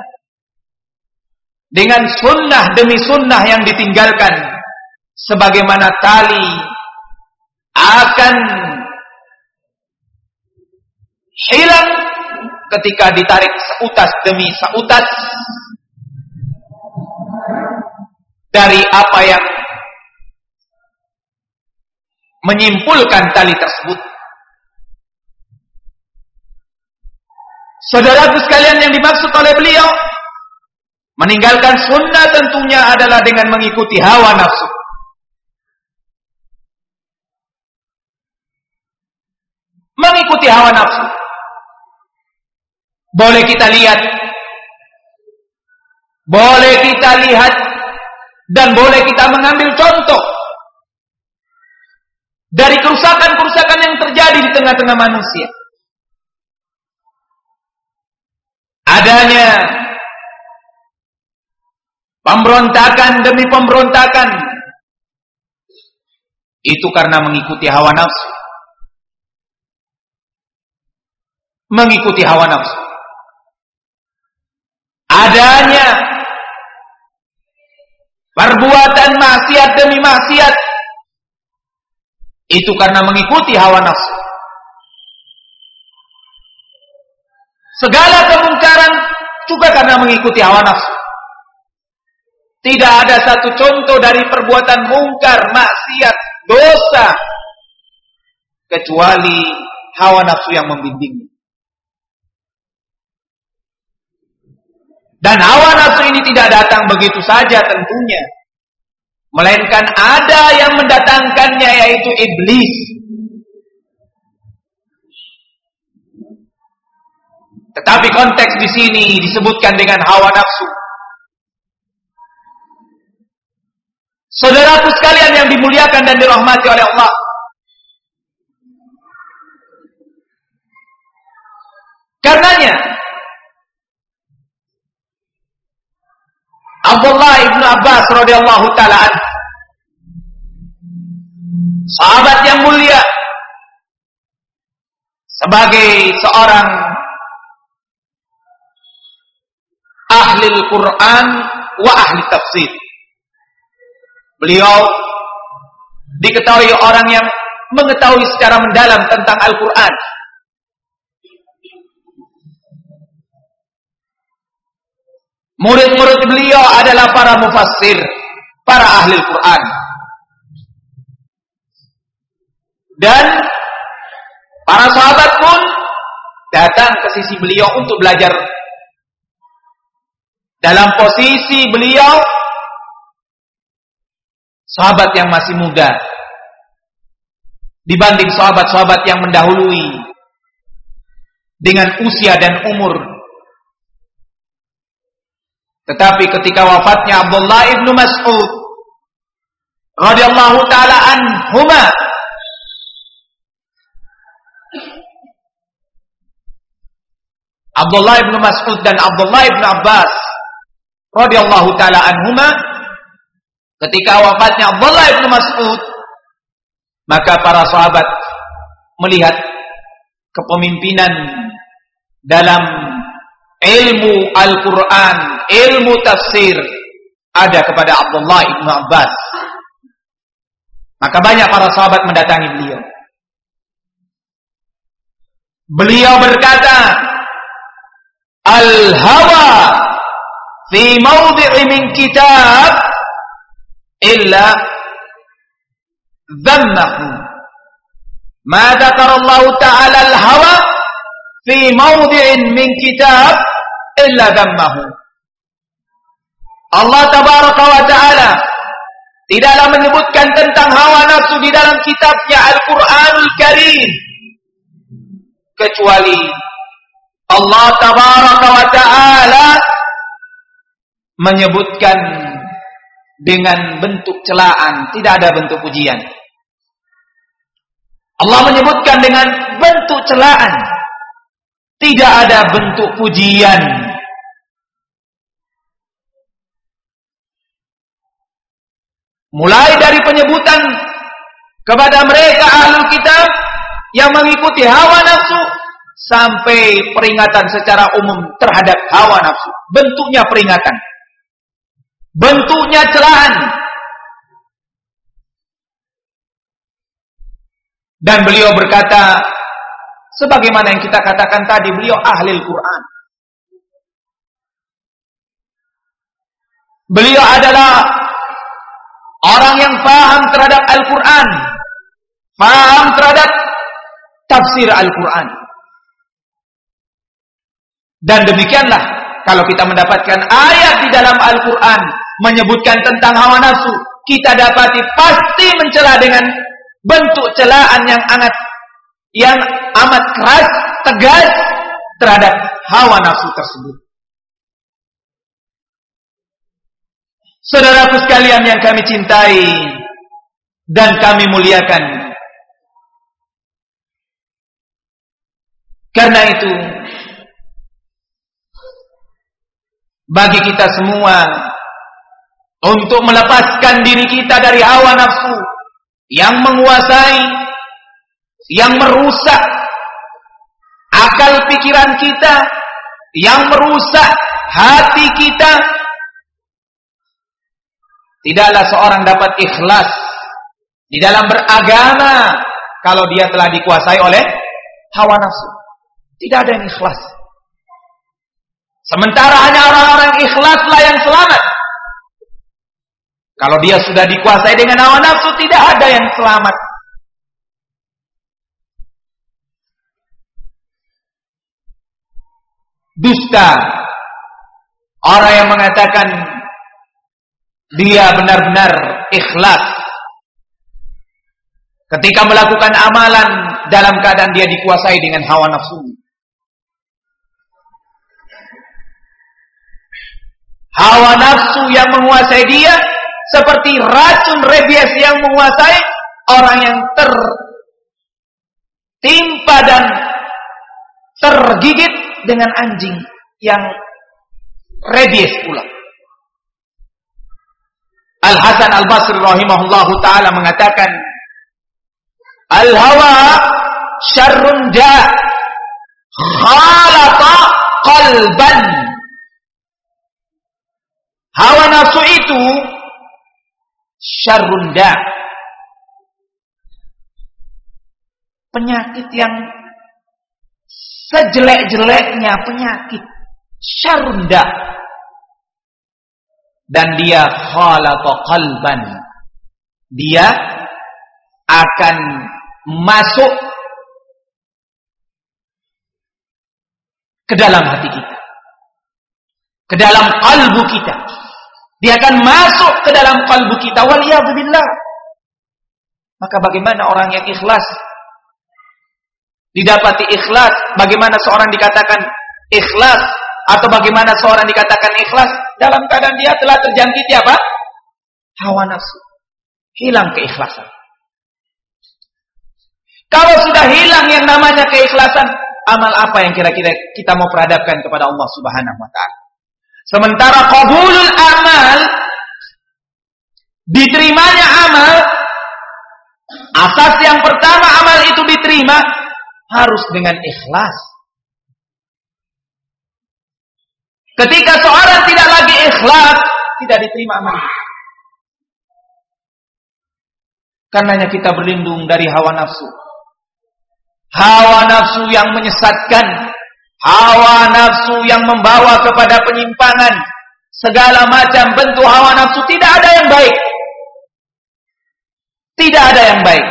[SPEAKER 1] dengan sunnah demi sunnah yang ditinggalkan, sebagaimana tali akan hilang ketika ditarik seutas demi seutas dari apa yang menyimpulkan tali tersebut. Saudaraku sekalian yang dimaksud oleh beliau, meninggalkan sunnah tentunya adalah dengan mengikuti hawa nafsu. Mengikuti hawa nafsu. Boleh kita lihat, dan boleh kita mengambil contoh dari kerusakan-kerusakan yang terjadi di tengah-tengah manusia. Adanya pemberontakan demi pemberontakan, itu karena mengikuti hawa nafsu. Mengikuti hawa nafsu. Adanya perbuatan maksiat demi maksiat, itu karena mengikuti hawa nafsu. Segala kemungkaran, juga karena mengikuti hawa nafsu. Tidak ada satu contoh dari perbuatan mungkar, maksiat, dosa kecuali hawa nafsu yang membimbingnya. Dan hawa nafsu ini tidak datang begitu saja tentunya, melainkan ada yang mendatangkannya, yaitu iblis. Tetapi konteks di sini disebutkan dengan hawa nafsu. Saudaraku sekalian yang dimuliakan dan dirahmati oleh Allah, karenanya Abdullah ibn Abbas radhiyallahu taala anhu, sahabat yang mulia, sebagai seorang ahli Al-Quran wa ahli tafsir, beliau diketahui orang yang mengetahui secara mendalam tentang Al-Quran. Murid-murid beliau adalah para mufassir, para ahli Al-Quran. Dan para sahabat pun datang ke sisi beliau untuk belajar. Dalam posisi beliau sahabat yang masih muda dibanding sahabat-sahabat yang mendahului dengan usia dan umur. Tetapi ketika wafatnya Abdullah ibn Mas'ud radhiyallahu taala anhuma, Abdullah ibn Mas'ud dan Abdullah ibn Abbas radhiyallahu taala anhuma, ketika wafatnya Abdullah ibn Mas'ud, maka para sahabat melihat kepemimpinan dalam ilmu Al-Quran, ilmu tafsir ada kepada Abdullah ibn Abbas. Maka banyak para sahabat mendatangi beliau. Beliau berkata, al-hawa fi mawdi'i min kitab illa dhammahu. Ma dzakara Allah Ta'ala al-hawa fi mawdi'in min kitab illa dhammahu. Allah tabaraka wa ta'ala tidaklah menyebutkan tentang hawa nafsu di dalam kitabnya Al-Quranul Karim, kecuali Allah tabaraka wa ta'ala menyebutkan dengan bentuk celaan, tidak ada bentuk pujian. Allah menyebutkan dengan bentuk celaan, tidak ada bentuk pujian. Mulai dari penyebutan kepada mereka ahlul kitab yang mengikuti hawa nafsu, sampai peringatan secara umum terhadap hawa nafsu. Bentuknya peringatan, bentuknya celaan. Dan beliau berkata, sebagaimana yang kita katakan tadi, beliau ahli Al-Quran. Beliau adalah orang yang paham terhadap Al-Quran, paham terhadap tafsir Al-Quran. Dan demikianlah, kalau kita mendapatkan ayat di dalam Al-Quran menyebutkan tentang hawa nafsu, kita dapati pasti mencela dengan bentuk celaan yang amat keras, tegas terhadap hawa nafsu tersebut. Saudaraku sekalian yang kami cintai dan kami muliakan, karena itu bagi kita semua untuk melepaskan diri kita dari hawa nafsu yang menguasai, yang merusak akal pikiran kita, yang merusak hati kita. Tidaklah seorang dapat ikhlas di dalam beragama kalau dia telah dikuasai oleh hawa nafsu. Tidak ada yang ikhlas. Sementara hanya orang-orang ikhlaslah yang selamat. Kalau dia sudah dikuasai dengan hawa nafsu, tidak ada yang selamat. Dusta orang yang mengatakan dia benar-benar ikhlas ketika melakukan amalan dalam keadaan dia dikuasai dengan hawa nafsu. Hawa nafsu yang menguasai dia seperti racun rabies yang menguasai orang yang tertimpa dan tergigit dengan anjing yang rabies pula. Al-Hasan Al-Basri rahimahullahu ta'ala mengatakan, Al-hawa syarrun da' khalata qalban. Hawa nafsu itu syarrun da', penyakit yang sejelek-jeleknya penyakit, syarrun da', dan dia khalata qalban, dia akan masuk ke dalam hati kita, ke dalam kalbu kita. Dia akan masuk ke dalam kalbu kita. Waliyadzubillah. Maka bagaimana orang yang ikhlas didapati ikhlas? Bagaimana seorang dikatakan ikhlas? Atau bagaimana seorang dikatakan ikhlas? Dalam keadaan dia telah terjangkiti apa? Hawa nafsu. Hilang keikhlasan. Kalau sudah hilang yang namanya keikhlasan, amal apa yang kira-kira kita mau perhadapkan kepada Allah Subhanahu wa ta'ala? Sementara qabulul amal, diterimanya amal, asas yang pertama amal itu diterima harus dengan ikhlas. Ketika seorang tidak lagi ikhlas, tidak diterima amal. Karenanya kita berlindung dari hawa nafsu. Hawa nafsu yang menyesatkan, hawa nafsu yang membawa kepada penyimpangan, segala macam bentuk hawa nafsu, tidak ada yang baik. Tidak ada yang baik.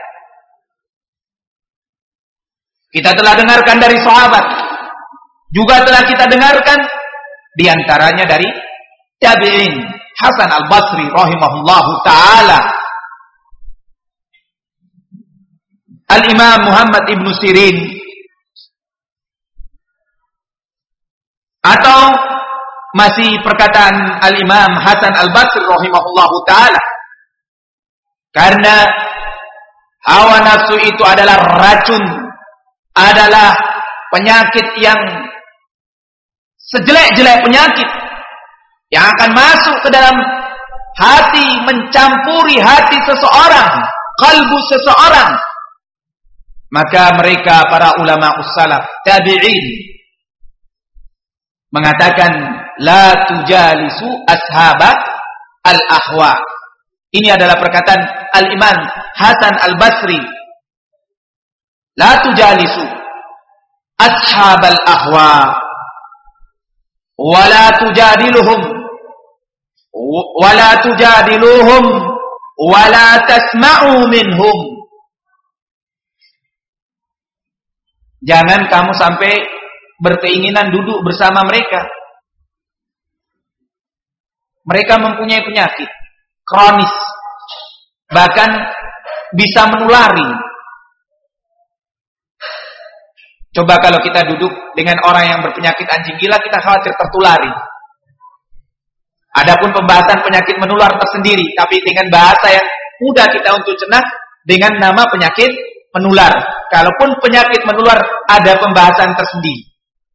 [SPEAKER 1] Kita telah dengarkan dari sahabat, juga telah kita dengarkan di antaranya dari tabi'in, Hasan Al-Basri rahimahullahu ta'ala, Al-Imam Muhammad Ibn Sirin, atau masih perkataan Al-Imam Hasan Al-Basri rahimahullahu ta'ala. Karena hawa nafsu itu adalah racun, adalah penyakit yang sejelek-jelek penyakit yang akan masuk ke dalam hati, mencampuri hati seseorang, kalbu seseorang. Maka mereka para ulama ussalaf, tabi'in, mengatakan la tujalisu ashabat al-ahwa. Ini adalah perkataan Al-Imam Hasan Al-Basri. La tujalisu ashabal ahwa wa la tujadiluhum wa la tujadiluhum wa la tasma'u minhum. Jangan kamu sampai berkeinginan duduk bersama mereka. Mereka mempunyai penyakit kronis, bahkan bisa menulari. Coba kalau kita duduk dengan orang yang berpenyakit anjing gila, kita khawatir tertulari. Adapun pembahasan penyakit menular tersendiri, tapi dengan bahasa yang mudah kita untuk cerna, dengan nama penyakit menular. Kalaupun penyakit menular, ada pembahasan tersendiri.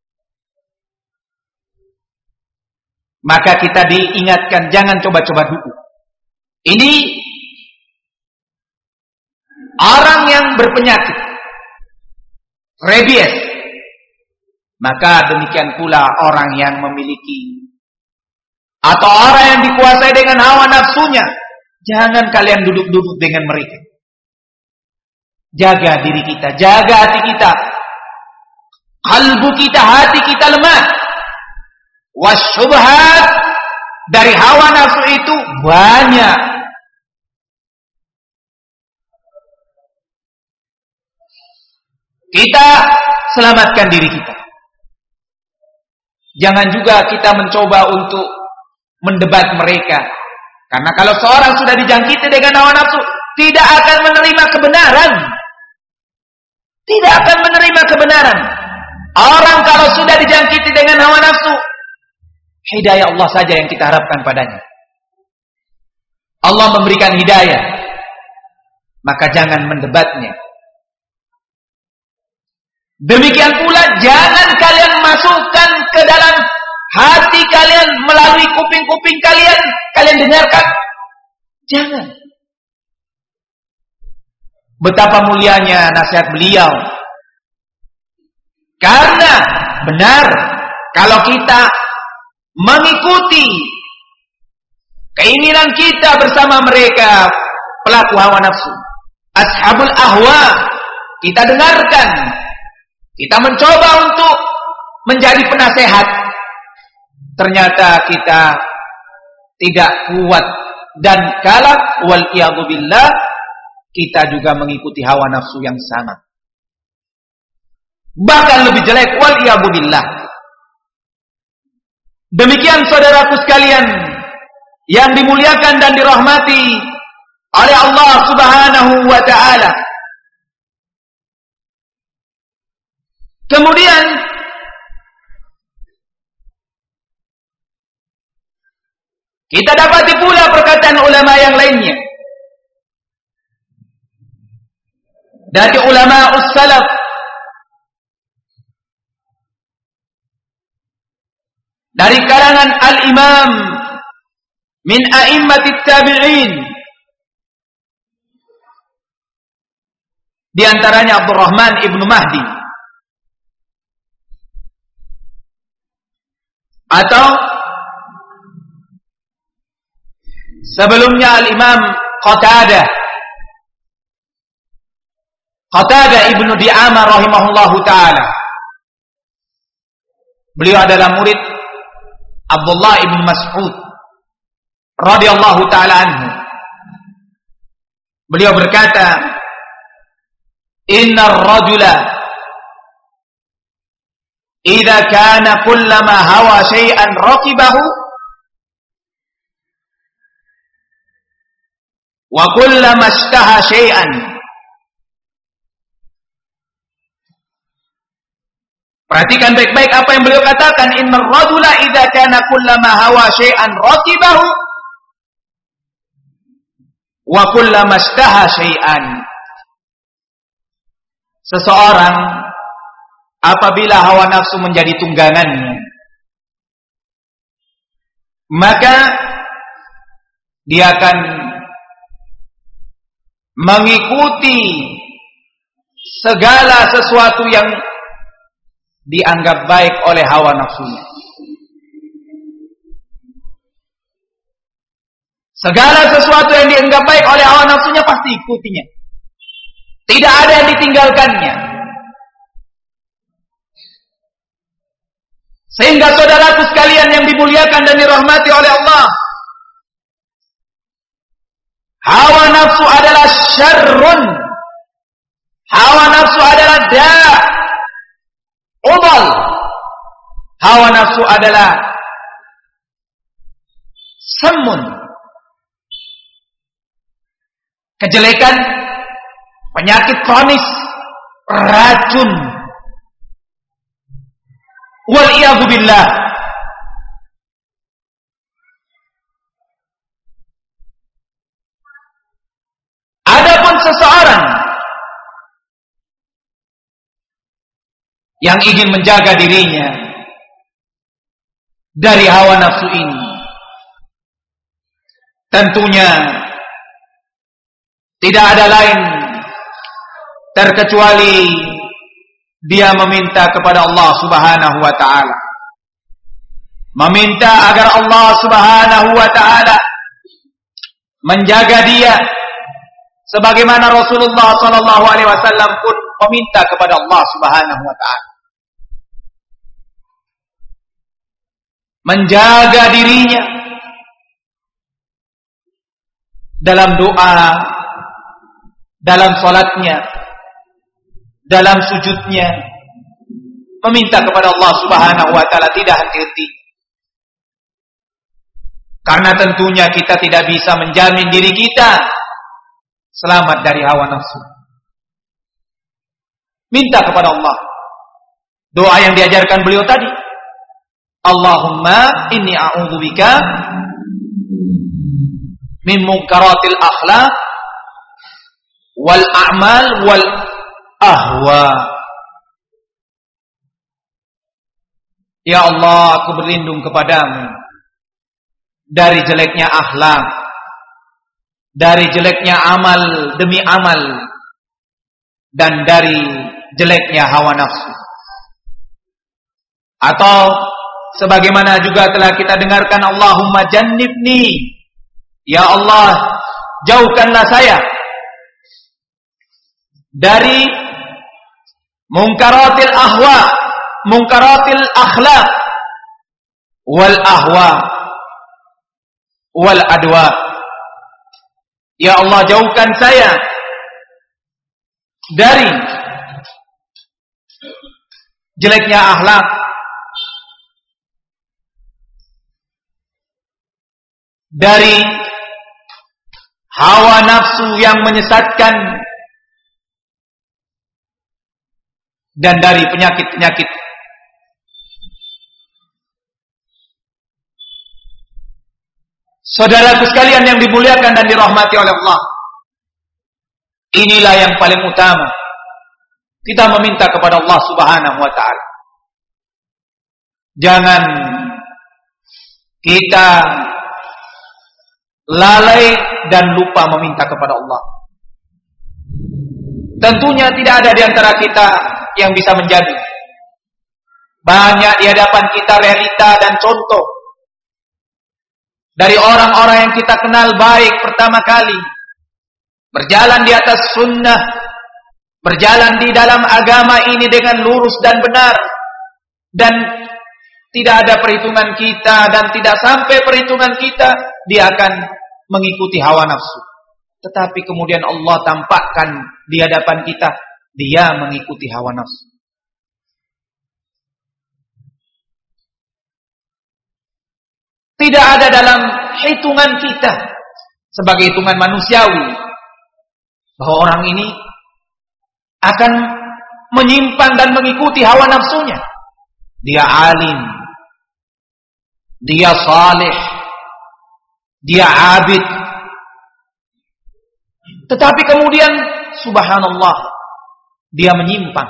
[SPEAKER 1] Maka kita diingatkan, jangan coba-coba duduk. Ini orang yang berpenyakit rabies. Maka demikian pula orang yang memiliki atau orang yang dikuasai dengan hawa nafsunya. Jangan kalian duduk-duduk dengan mereka. Jaga diri kita, jaga hati kita. Kalbu kita, hati kita lemah. wasyubhat, dari hawa nafsu itu banyak. Kita selamatkan diri kita. Jangan juga kita mencoba untuk mendebat mereka. Karena kalau seorang sudah dijangkiti dengan hawa nafsu, tidak akan menerima kebenaran. Tidak akan menerima kebenaran. Orang kalau sudah dijangkiti dengan hawa nafsu, hidayah Allah saja yang kita harapkan padanya. Allah memberikan hidayah, maka jangan mendebatnya. Demikian pula jangan kalian masukkan ke dalam hati kalian melalui kuping-kuping kalian dengarkan. Jangan. Betapa mulianya nasihat beliau. Karena benar, kalau kita mengikuti keinginan kita bersama mereka, pelaku hawa nafsu, ashabul ahwa, kita dengarkan, kita mencoba untuk menjadi penasehat, ternyata kita tidak kuat dan kalah, wal iyadu billah, kita juga mengikuti hawa nafsu yang sama, bahkan lebih jelek, wal iyadu billah. Demikian saudaraku sekalian yang dimuliakan dan dirahmati oleh Allah Subhanahu wa ta'ala. Kemudian kita dapati pula perkataan ulama yang lainnya. Dari ulama us-salaf, dari kalangan al-imam min a'immatit tabi'in, di antaranya Abdurrahman ibnu Mahdi, atau sebelumnya al-imam Qatadah ibnu Di'amah rahimahullahu ta'ala. Beliau adalah murid Abdullah ibn Mas'ud radhiyallahu ta'ala anhu. Beliau berkata, innar rajula idza kana kullama hawa syai'an raqibahu wa kullama ishtaha syai'an. Perhatikan baik-baik apa yang beliau katakan, innar rajula idza kana kullama hawa syai'an raqibahu wa kullama ishtaha syai'an. Seseorang apabila hawa nafsu menjadi tunggangannya, maka dia akan mengikuti segala sesuatu yang dianggap baik oleh hawa nafsunya. Segala sesuatu yang dianggap baik oleh hawa nafsunya pasti ikutinya. Tidak ada yang ditinggalkannya. Sehingga saudaraku sekalian yang dimuliakan dan dirahmati oleh Allah, hawa nafsu adalah syarrun. Hawa nafsu adalah udal. Hawa nafsu adalah semun, kejelekan, penyakit kronis, racun. Wal iyadu billah. Adapun seseorang yang ingin menjaga dirinya dari hawa nafsu ini, tentunya tidak ada lain terkecuali dia meminta kepada Allah Subhanahu wa ta'ala, meminta agar Allah Subhanahu wa ta'ala menjaga dia, sebagaimana Rasulullah sallallahu alaihi wasallam pun meminta kepada Allah Subhanahu wa ta'ala. menjaga dirinya dalam doa, dalam salatnya, dalam sujudnya, meminta kepada Allah Subhanahu wa taala tidak henti-henti. Karena tentunya kita tidak bisa menjamin diri kita selamat dari hawa nafsu. Minta kepada Allah. Doa yang diajarkan beliau tadi. Allahumma inni a'udzubika min munkaratil akhlaq wal a'mal wal ahwa. Ya Allah, aku berlindung kepadamu dari jeleknya akhlak, dari jeleknya amal demi amal, dan dari jeleknya hawa nafsu. Atau sebagaimana juga telah kita dengarkan, Allahumma jannibni, ya Allah, jauhkanlah saya dari munkaratil ahwa, munkaratil akhlaq, wal ahwa, wal adwa. Ya Allah, jauhkan saya dari jeleknya akhlak, dari hawa nafsu yang menyesatkan, dan dari penyakit-penyakit. Saudaraku sekalian yang dimuliakan dan dirahmati oleh Allah, inilah yang paling utama. Kita meminta kepada Allah Subhanahu wa taala. Jangan kita lalai dan lupa meminta kepada Allah. Tentunya tidak ada di antara kita yang bisa menjamin. Banyak di hadapan kita realita dan contoh dari orang-orang yang kita kenal baik pertama kali, berjalan di atas sunnah, berjalan di dalam agama ini dengan lurus dan benar, dan tidak ada perhitungan kita, dan tidak sampai perhitungan kita dia akan mengikuti hawa nafsu. Tetapi kemudian Allah tampakkan di hadapan kita dia mengikuti hawa nafsu. Tidak ada dalam hitungan kita sebagai hitungan manusiawi bahwa orang ini akan menyimpang dan mengikuti hawa nafsunya. Dia alim, dia saleh, dia abid, tetapi kemudian subhanallah dia menyimpang.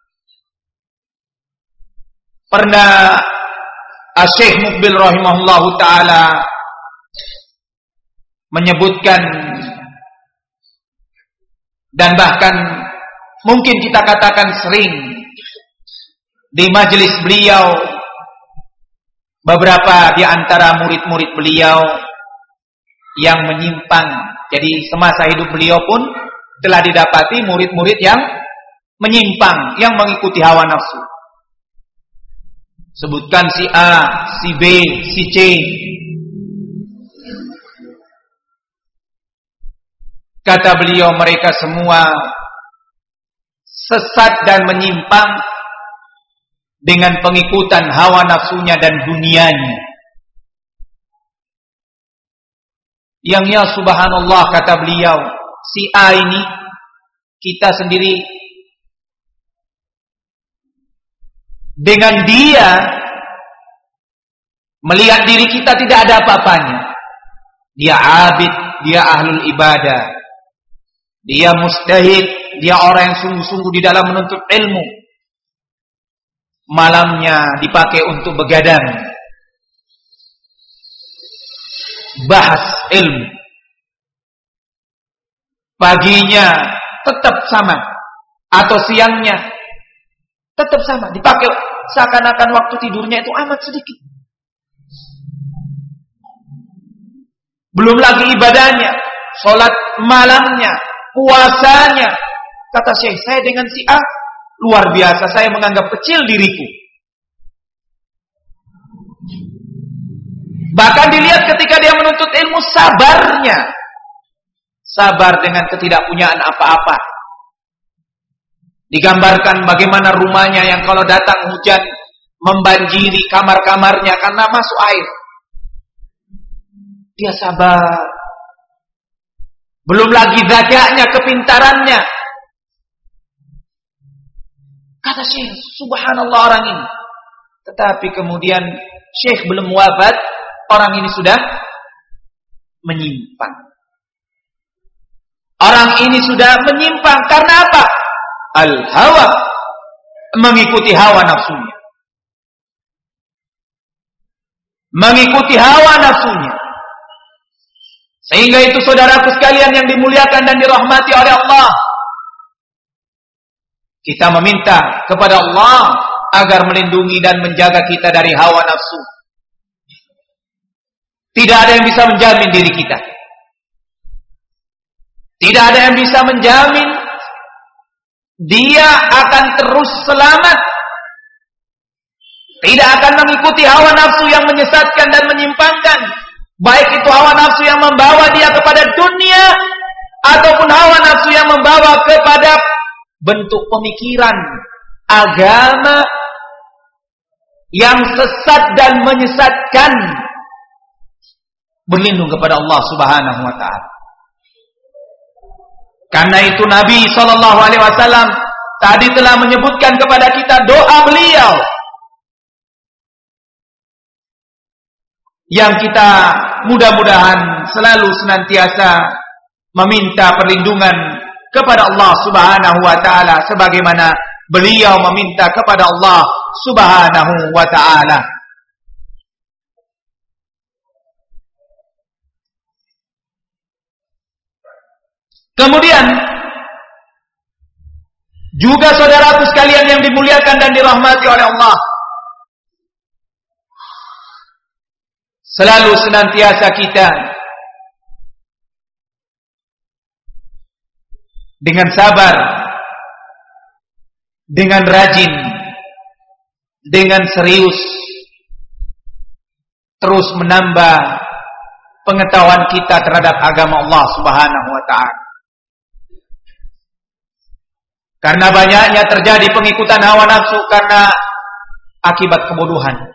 [SPEAKER 1] Pernah Syekh Muqbil rahimahullahu ta'ala menyebutkan, dan bahkan mungkin kita katakan sering di majelis beliau, beberapa di antara murid-murid beliau yang menyimpang. Jadi semasa hidup beliau pun telah didapati murid-murid yang menyimpang, yang mengikuti hawa nafsu. Sebutkan si A, si B, si C. Kata beliau, mereka semua sesat dan menyimpang dengan pengikutan hawa nafsunya dan dunianya. Yang ya subhanallah, kata beliau, si A ini kita sendiri dengan dia melihat diri kita tidak ada apa-apanya. Dia abid, dia ahlul ibadah, dia mustahid, dia orang yang sungguh-sungguh di dalam menuntut ilmu. Malamnya dipakai untuk begadang, bahas ilmu. Paginya tetap sama, atau siangnya tetap sama, dipakai seakan-akan waktu tidurnya itu amat sedikit. Belum lagi ibadahnya, sholat malamnya, puasanya. Kata Syekh, saya dengan si A luar biasa, saya menganggap kecil diriku. Bahkan dilihat ketika dia menuntut ilmu, sabarnya. Sabar dengan ketidakpunyaan apa-apa. Digambarkan bagaimana rumahnya yang kalau datang hujan membanjiri kamar-kamarnya karena masuk air. Dia sabar. Belum lagi zakatnya, kepintarannya. Kata Syekh, subhanallah orang ini. Tetapi kemudian Syekh belum wafat, orang ini sudah menyimpang. Orang ini sudah menyimpang karena apa? Al-hawa, mengikuti hawa nafsunya. Mengikuti hawa nafsunya. Sehingga itu saudaraku sekalian yang dimuliakan dan dirahmati oleh Allah, kita meminta kepada Allah agar melindungi dan menjaga kita dari hawa nafsu. Tidak ada yang bisa menjamin diri kita. Tidak ada yang bisa menjamin dia akan terus selamat. Tidak akan mengikuti hawa nafsu yang menyesatkan dan menyimpangkan. Baik itu hawa nafsu yang membawa dia kepada dunia, ataupun hawa nafsu yang membawa kepada bentuk pemikiran agama yang sesat dan menyesatkan. Berlindung kepada Allah Subhanahu wa ta'ala. Karena itu Nabi SAW tadi telah menyebutkan kepada kita doa beliau yang kita mudah-mudahan selalu senantiasa meminta perlindungan kepada Allah Subhanahu wa ta'ala sebagaimana beliau meminta kepada Allah Subhanahu wa ta'ala. Kemudian juga saudaraku sekalian yang dimuliakan dan dirahmati oleh Allah, selalu senantiasa kita dengan sabar, dengan rajin, dengan serius terus menambah pengetahuan kita terhadap agama Allah Subhanahu wa ta'ala. Karena banyaknya terjadi pengikutan hawa nafsu karena akibat kebodohan.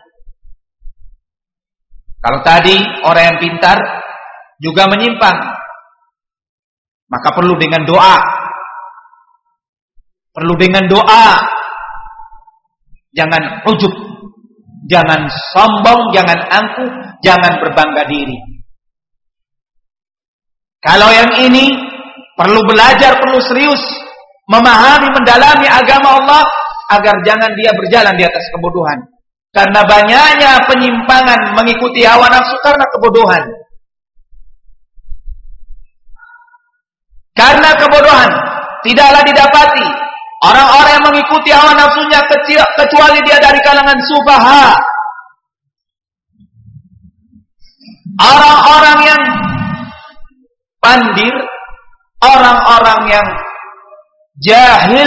[SPEAKER 1] Kalau tadi orang yang pintar juga menyimpang, maka perlu dengan doa. Perlu dengan doa. Jangan ujub, jangan sombong, jangan angkuh, jangan berbangga diri. Kalau yang ini perlu belajar, perlu serius memahami, mendalami agama Allah agar jangan dia berjalan di atas kebodohan. Karena banyaknya penyimpangan mengikuti hawa nafsu karena kebodohan. Karena kebodohan tidaklah didapati orang-orang yang mengikuti hawa nafsunya kecuali dia dari kalangan sufaha. Orang-orang yang pandir, orang-orang yang jahil,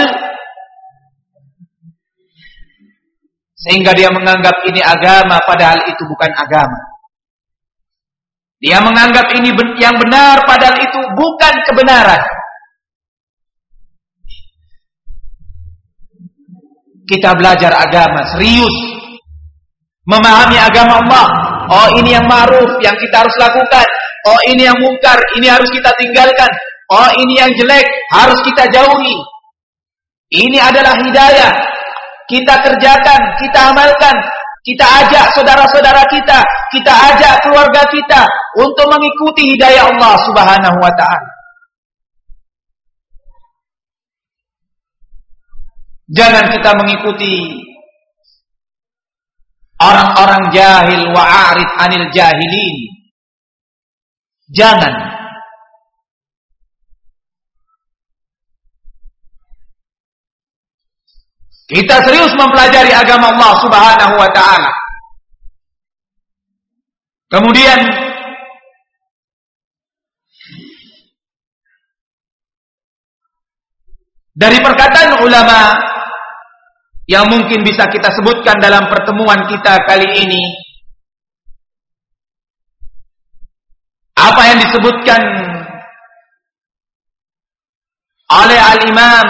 [SPEAKER 1] sehingga dia menganggap ini agama padahal itu bukan agama. Dia menganggap ini yang benar padahal itu bukan kebenaran. Kita belajar agama serius, memahami agama Allah. Oh, ini yang ma'ruf yang kita harus lakukan. Oh, ini yang mungkar, ini harus kita tinggalkan. Oh, ini yang jelek harus kita jauhi. Ini adalah hidayah. Kita kerjakan, kita amalkan. Kita ajak saudara-saudara kita, kita ajak keluarga kita untuk mengikuti hidayah Allah Subhanahu wa ta'ala. Jangan kita mengikuti orang-orang jahil, wa'arid anil jahilin. Jangan. Kita serius mempelajari agama Allah Subhanahu wa ta'ala. Kemudian dari perkataan ulama yang mungkin bisa kita sebutkan dalam pertemuan kita kali ini, apa yang disebutkan oleh Al-Imam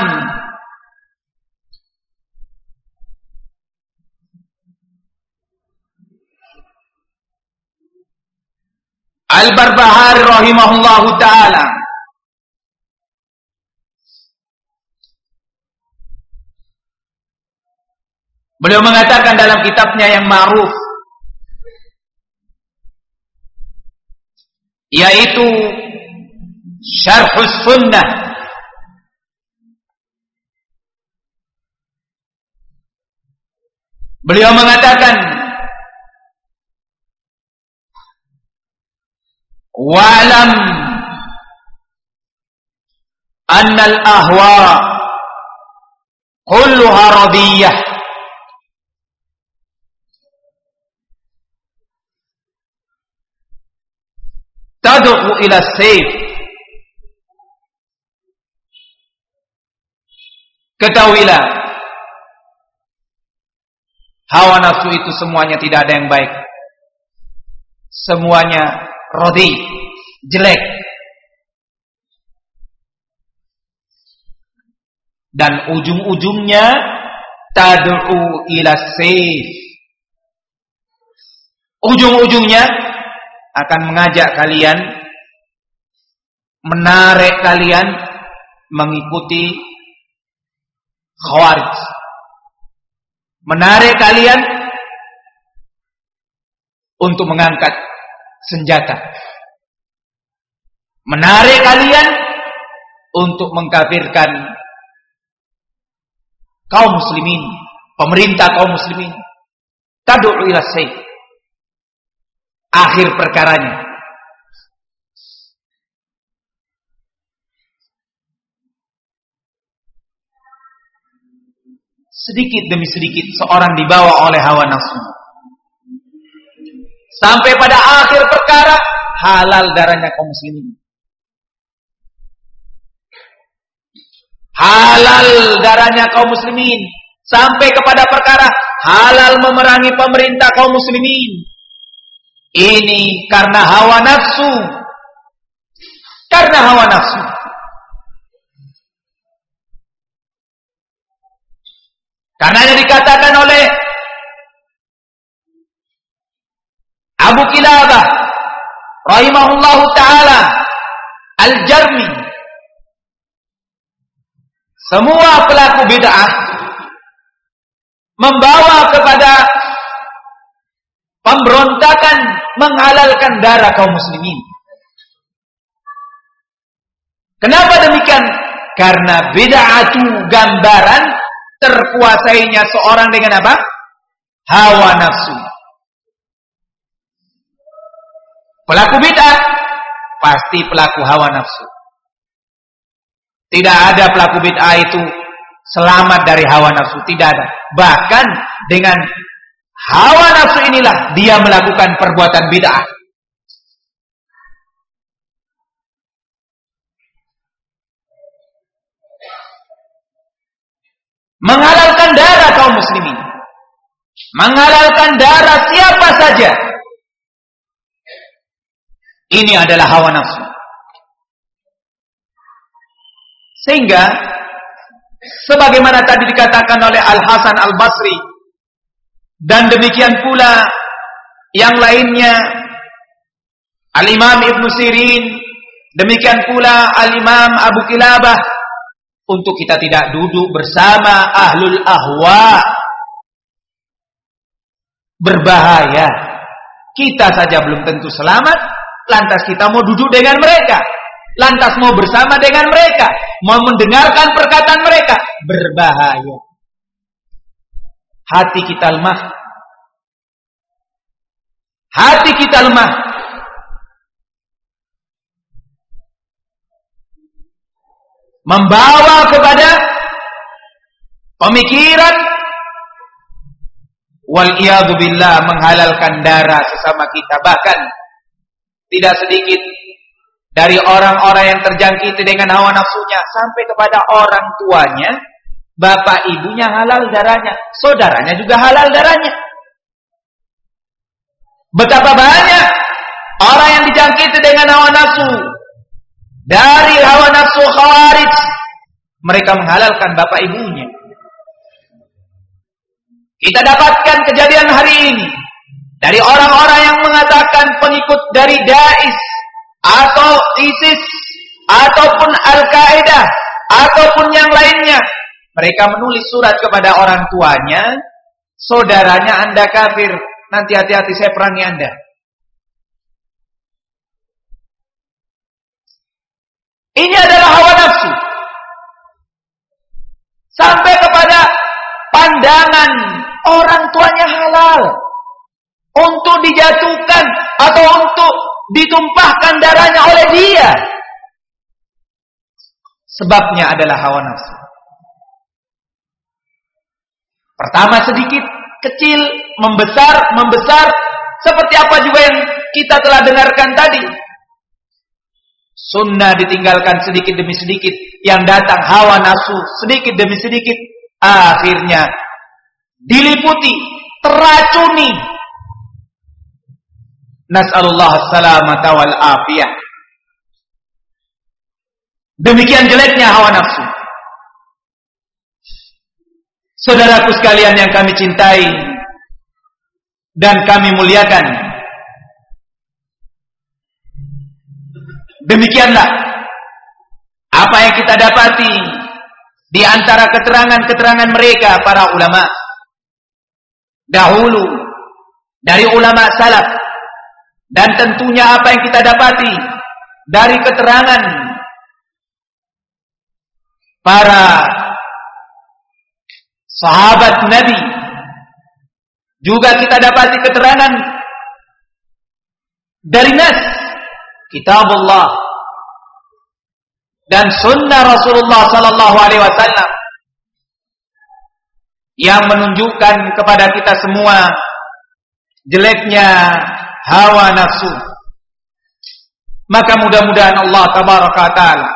[SPEAKER 1] Al-Barbahari rahimahullahu ta'ala. Beliau mengatakan dalam kitabnya yang ma'ruf, yaitu Syarhus Sunnah, beliau mengatakan, wa'lam annal ahwa kulluha radiyah tad'u ila sayf. Ketahuilah, hawa nafsu itu semuanya tidak ada yang baik, semuanya rodi, jelek, dan ujung-ujungnya tad'u ila sayf, ujung-ujungnya akan mengajak kalian, menarik kalian mengikuti Khawarij, menarik kalian untuk mengangkat senjata, menarik kalian untuk mengkafirkan kaum muslimin, pemerintah kaum muslimin. Tad'u ila sayf. Akhir perkaranya, sedikit demi sedikit seorang dibawa oleh hawa nafsu, sampai pada akhir perkara halal darahnya kaum muslimin, halal darahnya kaum muslimin, sampai kepada perkara halal memerangi pemerintah kaum muslimin. Ini karena hawa nafsu. Karena hawa nafsu. Karena yang dikatakan oleh Abu Kilabah rahimahullahu ta'ala Al-Jarmi, semua pelaku bid'ah membawa kepada pemberontakan menghalalkan darah kaum muslimin. Kenapa demikian? Karena bid'atu gambaran terkuasainya seorang dengan apa? Hawa nafsu. Pelaku bid'ah pasti pelaku hawa nafsu. Tidak ada pelaku bid'ah itu selamat dari hawa nafsu, tidak ada. Bahkan dengan hawa nafsu inilah dia melakukan perbuatan bid'ah. Menghalalkan darah kaum muslimin, menghalalkan darah siapa saja, ini adalah hawa nafsu. Sehingga sebagaimana tadi dikatakan oleh Al-Hasan Al-Basri, dan demikian pula yang lainnya, Al-Imam Ibn Sirin, demikian pula Al-Imam Abu Kilabah, untuk kita tidak duduk bersama ahlul ahwa. Berbahaya. Kita saja belum tentu selamat, lantas kita mau duduk dengan mereka, lantas mau bersama dengan mereka, mau mendengarkan perkataan mereka. Berbahaya. Hati kita lemah. Hati kita lemah. Membawa kepada pemikiran wal-iyadu billah, menghalalkan darah sesama kita. Bahkan tidak sedikit dari orang-orang yang terjangkiti dengan hawa nafsunya, sampai kepada orang tuanya, bapak ibunya halal darahnya, saudaranya juga halal darahnya. Betapa banyak orang yang dijangkiti dengan hawa nafsu. Dari hawa nafsu khawarij, mereka menghalalkan bapak ibunya. Kita dapatkan kejadian hari ini dari orang-orang yang mengatakan pengikut dari Daesh atau ISIS ataupun Al-Qaeda ataupun yang lainnya. Mereka menulis surat kepada orang tuanya, saudaranya Anda kafir, nanti hati-hati saya perangi Anda. Ini adalah hawa nafsu. Sampai kepada pandangan orang tuanya halal untuk dijatuhkan atau untuk ditumpahkan darahnya oleh dia. Sebabnya adalah hawa nafsu. Pertama sedikit, kecil, membesar, seperti apa juga yang kita telah dengarkan tadi. Sunnah ditinggalkan sedikit demi sedikit, yang datang hawa nafsu sedikit demi sedikit, akhirnya diliputi, teracuni. Nas'alullah as-salamata wal afiyah. Demikian jeleknya hawa nafsu. Saudaraku sekalian yang kami cintai dan kami muliakan, demikianlah apa yang kita dapati di antara keterangan-keterangan mereka para ulama dahulu, dari ulama salaf, dan tentunya apa yang kita dapati dari keterangan para sahabat Nabi. Juga kita dapati keterangan dari nas Kitabullah dan sunnah Rasulullah sallallahu alaihi wasallam yang menunjukkan kepada kita semua jeleknya hawa nafsu. Maka mudah-mudahan Allah tabaraka taala,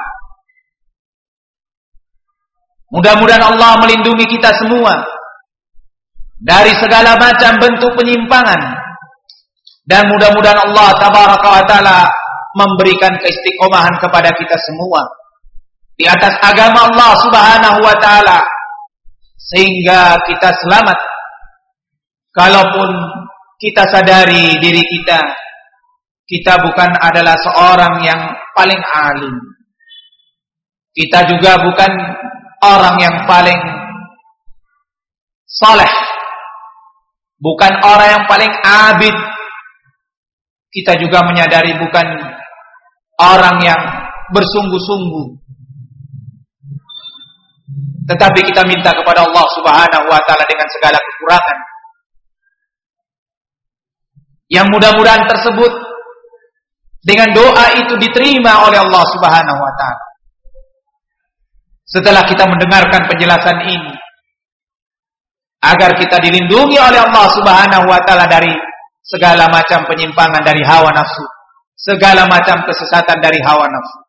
[SPEAKER 1] mudah-mudahan Allah melindungi kita semua dari segala macam bentuk penyimpangan, dan mudah-mudahan Allah tabaraka wa taala memberikan keistiqomahan kepada kita semua di atas agama Allah subhanahu wa taala, sehingga kita selamat. Kalaupun kita sadari diri kita bukan adalah seorang yang paling alim, kita juga bukan orang yang paling saleh, bukan orang yang paling abid, kita juga menyadari bukan orang yang bersungguh-sungguh. Tetapi kita minta kepada Allah subhanahu wa ta'ala dengan segala kekurangan, yang mudah-mudahan tersebut dengan doa itu diterima oleh Allah subhanahu wa ta'ala. Setelah kita mendengarkan penjelasan ini, agar kita dilindungi oleh Allah subhanahu wa ta'ala dari segala macam penyimpangan dari hawa nafsu, segala macam kesesatan dari hawa nafsu.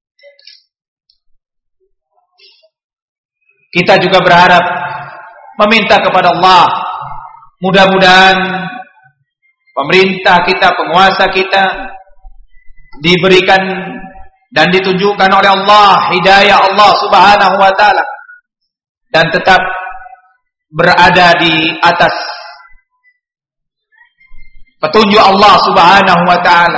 [SPEAKER 1] Kita juga berharap, meminta kepada Allah, mudah-mudahan pemerintah kita, penguasa kita, diberikan dan ditunjukkan oleh Allah hidayah Allah subhanahu wa ta'ala, dan tetap berada di atas petunjuk Allah subhanahu wa ta'ala.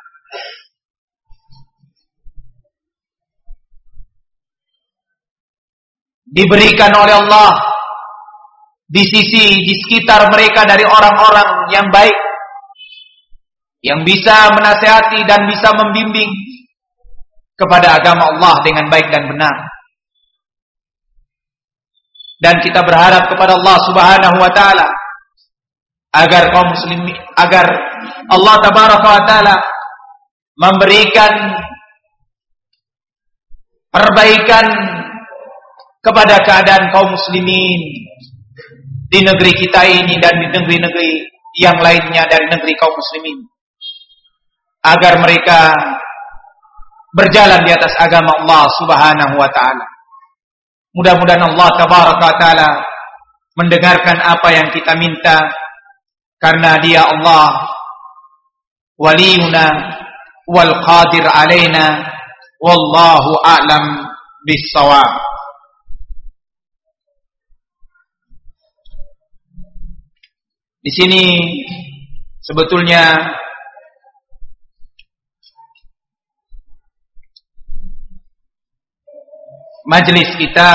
[SPEAKER 1] Diberikan oleh Allah di sekitar mereka dari orang-orang yang baik, yang bisa menasihati dan bisa membimbing kepada agama Allah dengan baik dan benar. Dan kita berharap kepada Allah subhanahu wa ta'ala agar kaum muslimin, agar Allah tabaraka wa ta'ala memberikan perbaikan kepada keadaan kaum muslimin di negeri kita ini dan di negeri-negeri yang lainnya dari negeri kaum muslimin, agar mereka berjalan di atas agama Allah subhanahu wa ta'ala. Mudah-mudahan Allah tabaraka wa ta'ala mendengarkan apa yang kita minta, karena Dia Allah waliyuna wal qadir alaina wallahu a'lam bis-shawab. Di sini sebetulnya majelis kita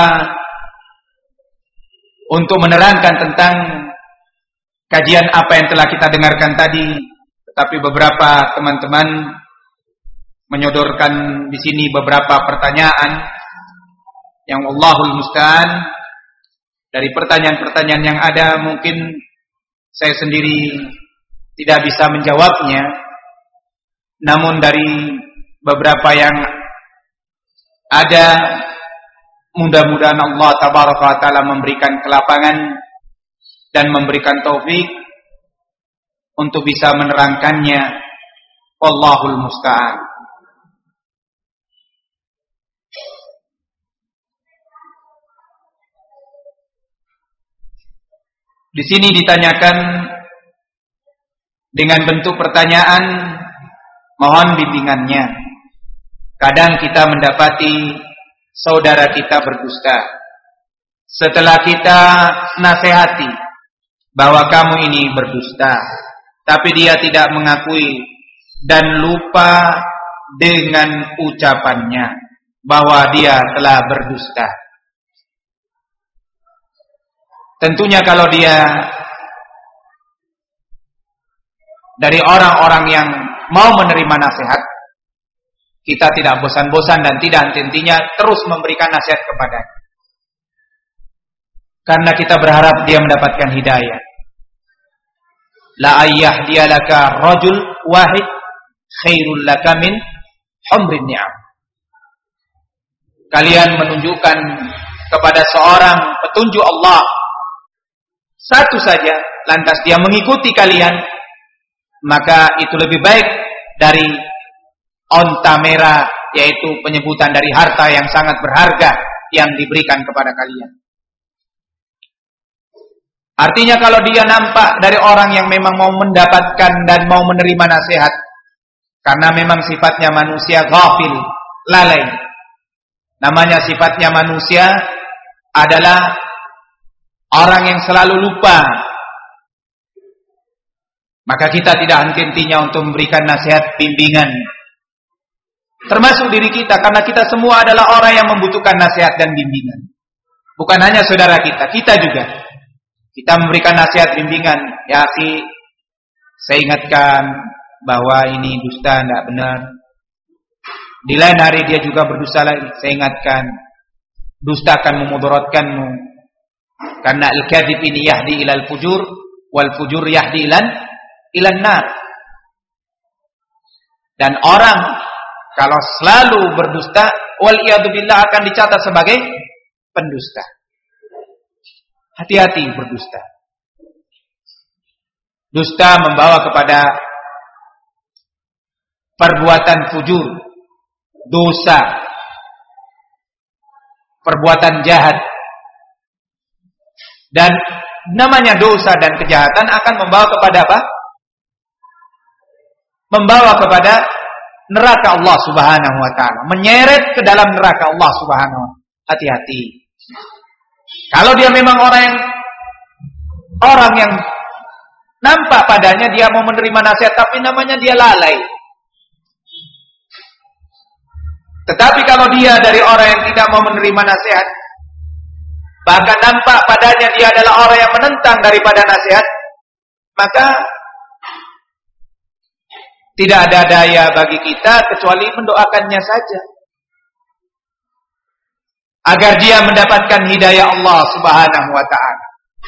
[SPEAKER 1] untuk menerangkan tentang kajian apa yang telah kita dengarkan tadi, tetapi beberapa teman-teman menyodorkan di sini beberapa pertanyaan yang Allahul musta'an. Dari pertanyaan-pertanyaan yang ada mungkin saya sendiri tidak bisa menjawabnya, namun dari beberapa yang ada, mudah-mudahan Allah tabaraka wa taala memberikan kelapangan dan memberikan taufik untuk bisa menerangkannya. Wallahul musta'an. Di sini ditanyakan dengan bentuk pertanyaan, mohon bimbingannya. Kadang kita mendapati saudara kita berdusta. Setelah kita nasihati bahwa kamu ini berdusta, tapi dia tidak mengakui dan lupa dengan ucapannya bahwa dia telah berdusta. Tentunya kalau dia dari orang-orang yang mau menerima nasihat, kita tidak bosan-bosan dan tidak henti-hentinya terus memberikan nasihat kepadanya. Karena kita berharap dia mendapatkan hidayah. La ayyahdiyalaka rajul wahid khairul laka min humrin ni'am. Kalian menunjukkan kepada seorang petunjuk Allah satu saja, lantas dia mengikuti kalian, maka itu lebih baik dari onta merah, yaitu penyebutan dari harta yang sangat berharga yang diberikan kepada kalian. Artinya kalau dia nampak dari orang yang memang mau mendapatkan dan mau menerima nasihat, karena memang sifatnya manusia ghafil, lalai. Namanya sifatnya manusia adalah orang yang selalu lupa. Maka kita tidak henti-hentinya untuk memberikan nasihat, bimbingan. Termasuk diri kita, karena kita semua adalah orang yang membutuhkan nasihat dan bimbingan. Bukan hanya saudara kita, kita juga. Kita memberikan nasihat, bimbingan. Ya akhi, saya ingatkan bahwa ini dusta, tidak benar. Di lain hari dia juga berdusta lagi. Saya ingatkan, dusta akan memudaratkanmu. Karena al-kadzib ini yahdi ilal fujur, wal fujur yahdi ilan nar. Dan orang kalau selalu berdusta, wal iyadzubillah, akan dicatat sebagai pendusta. Hati-hati berdusta. Dusta membawa kepada perbuatan fujur, dosa, perbuatan jahat. Dan namanya dosa dan kejahatan akan membawa kepada apa? Membawa kepada neraka Allah Subhanahu wa taala, menyeret ke dalam neraka Allah Subhanahu wa taala. Hati-hati. Kalau dia memang orang yang nampak padanya dia mau menerima nasihat, tapi namanya dia lalai. Tetapi kalau dia dari orang yang tidak mau menerima nasihat, bahkan nampak padanya dia adalah orang yang menentang daripada nasihat, maka tidak ada daya bagi kita kecuali mendoakannya saja, agar dia mendapatkan hidayah Allah Subhanahu wa ta'ala.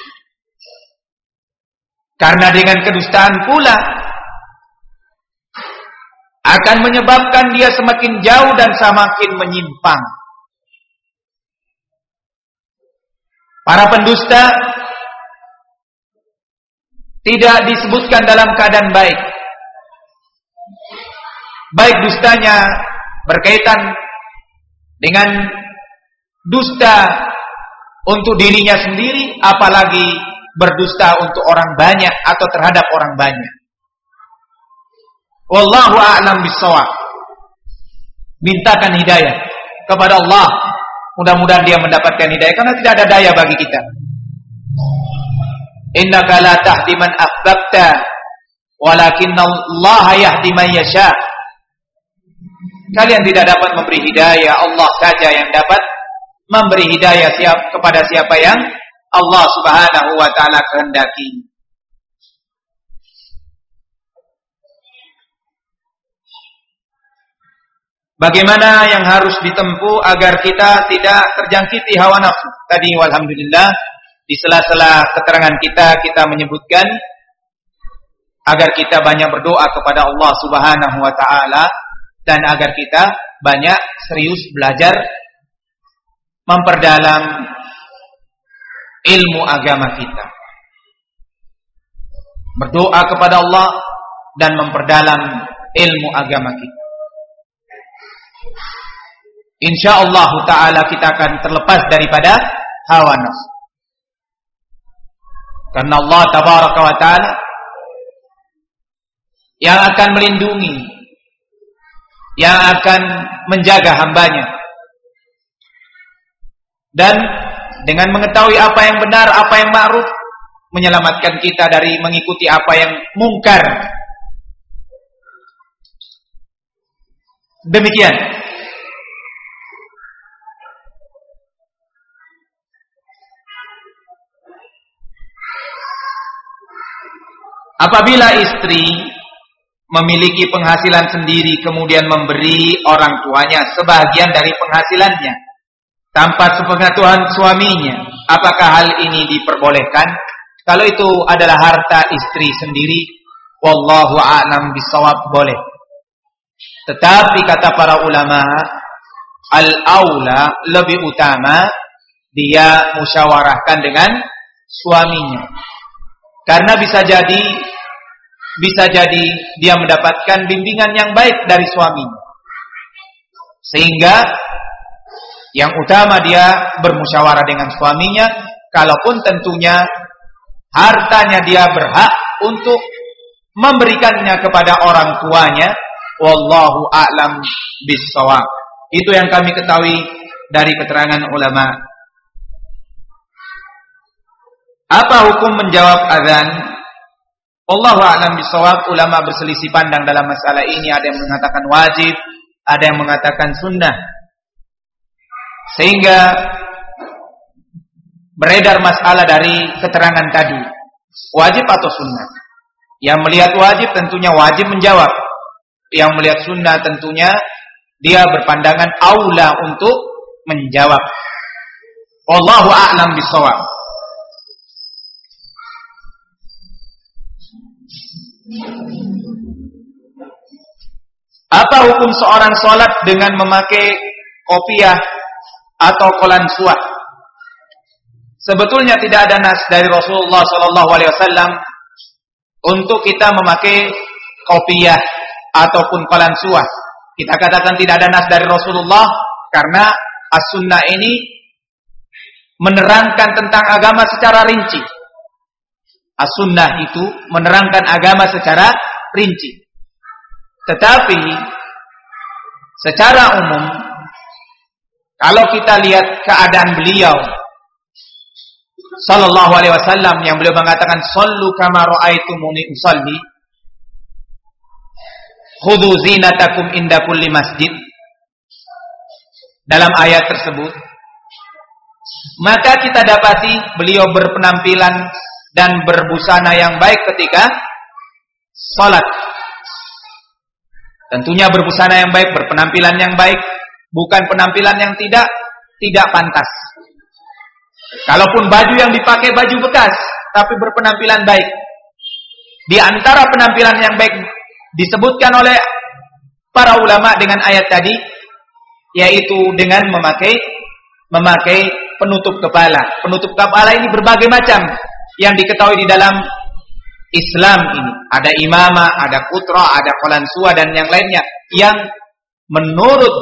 [SPEAKER 1] Karena dengan kedustaan pula akan menyebabkan dia semakin jauh dan semakin menyimpang. Para pendusta tidak disebutkan dalam keadaan baik. Baik dustanya berkaitan dengan dusta untuk dirinya sendiri, apalagi berdusta untuk orang banyak atau terhadap orang banyak. Wallahu a'lam bissawab. Mintakan hidayah kepada Allah. Mudah-mudahan dia mendapatkan hidayah, karena tidak ada daya bagi kita. Innaka la tahdi man ahbabta, walakinallaha yahdi man yasha. Kalian tidak dapat memberi hidayah, Allah saja yang dapat memberi hidayah kepada siapa yang Allah Subhanahu wa taala kehendaki. Bagaimana yang harus ditempuh agar kita tidak terjangkiti hawa nafsu? Tadi walhamdulillah di sela-sela keterangan kita menyebutkan agar kita banyak berdoa kepada Allah Subhanahu wa taala dan agar kita banyak serius belajar memperdalam ilmu agama kita. Berdoa kepada Allah dan memperdalam ilmu agama kita. InsyaAllah ta'ala kita akan terlepas daripada hawa nafsu. Karena Allah tabaraka wa ta'ala yang akan melindungi, yang akan menjaga hambanya. Dan dengan mengetahui apa yang benar, apa yang ma'ruf, menyelamatkan kita dari mengikuti apa yang mungkar. Demikian. Apabila istri memiliki penghasilan sendiri kemudian memberi orang tuanya sebagian dari penghasilannya tanpa sepengetahuan suaminya, apakah hal ini diperbolehkan? Kalau itu adalah harta istri sendiri, wallahu a'lam bissawab, boleh. Tetapi kata para ulama, al-aula, lebih utama dia musyawarahkan dengan suaminya. Karena bisa jadi dia mendapatkan bimbingan yang baik dari suaminya. Sehingga yang utama dia bermusyawarah dengan suaminya, kalaupun tentunya hartanya dia berhak untuk memberikannya kepada orang tuanya, wallahu a'lam bissawab. Itu yang kami ketahui dari keterangan ulama. Apa hukum menjawab azan? Allahu a'lam bishawab. Ulama berselisih pandang dalam masalah ini. Ada yang mengatakan wajib, ada yang mengatakan sunnah. Sehingga beredar masalah dari keterangan tadi, wajib atau sunnah. Yang melihat wajib tentunya wajib menjawab. Yang melihat sunnah tentunya dia berpandangan aula untuk menjawab. Allahu a'lam bishawab. Apa hukum seorang sholat dengan memakai kopiah atau qalansuah? Sebetulnya tidak ada nas dari Rasulullah SAW untuk kita memakai kopiah ataupun qalansuah. Kita katakan tidak ada nas dari Rasulullah karena as-sunnah ini menerangkan tentang agama secara rinci. As-sunnah itu menerangkan agama secara rinci. Tetapi secara umum, kalau kita lihat keadaan beliau sallallahu alaihi wasallam yang beliau mengatakan sallu kama ra'aitumuni usalli, khudhu zinatakum inda kulli masjid, dalam ayat tersebut, maka kita dapati beliau berpenampilan dan berbusana yang baik ketika salat. Tentunya berbusana yang baik, berpenampilan yang baik, bukan penampilan yang tidak pantas. Kalaupun baju yang dipakai baju bekas, tapi berpenampilan baik. Di antara penampilan yang baik disebutkan oleh para ulama dengan ayat tadi, yaitu dengan memakai penutup kepala. Penutup kepala ini berbagai macam yang diketahui di dalam Islam ini. Ada imamah, ada kutra, ada qalansuah dan yang lainnya yang menurut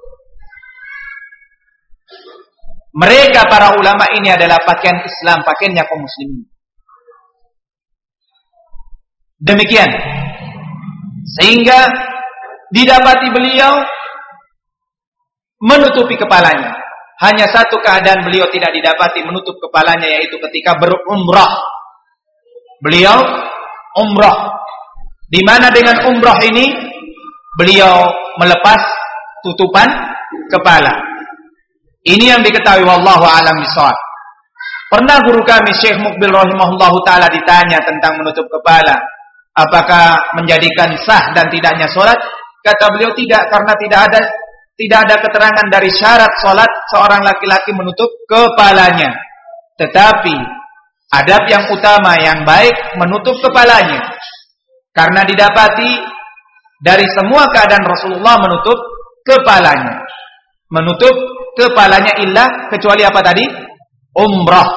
[SPEAKER 1] mereka para ulama ini adalah pakaian Islam, pakaiannya kaum muslimin. Demikian. Sehingga didapati beliau menutupi kepalanya. Hanya satu keadaan beliau tidak didapati menutup kepalanya, yaitu ketika berumrah. Beliau umrah, di mana dengan umrah ini beliau melepas tutupan kepala. Ini yang diketahui, wallahu a'lam bishawab. Pernah guru kami Syekh Mukbil rahimahullahu taala ditanya tentang menutup kepala, apakah menjadikan sah dan tidaknya salat? Kata beliau tidak, karena tidak ada keterangan dari syarat salat seorang laki-laki menutup kepalanya. Tetapi adab yang utama yang baik menutup kepalanya, karena didapati dari semua keadaan Rasulullah menutup kepalanya. Menutup kepalanya illa kecuali apa tadi? Umrah.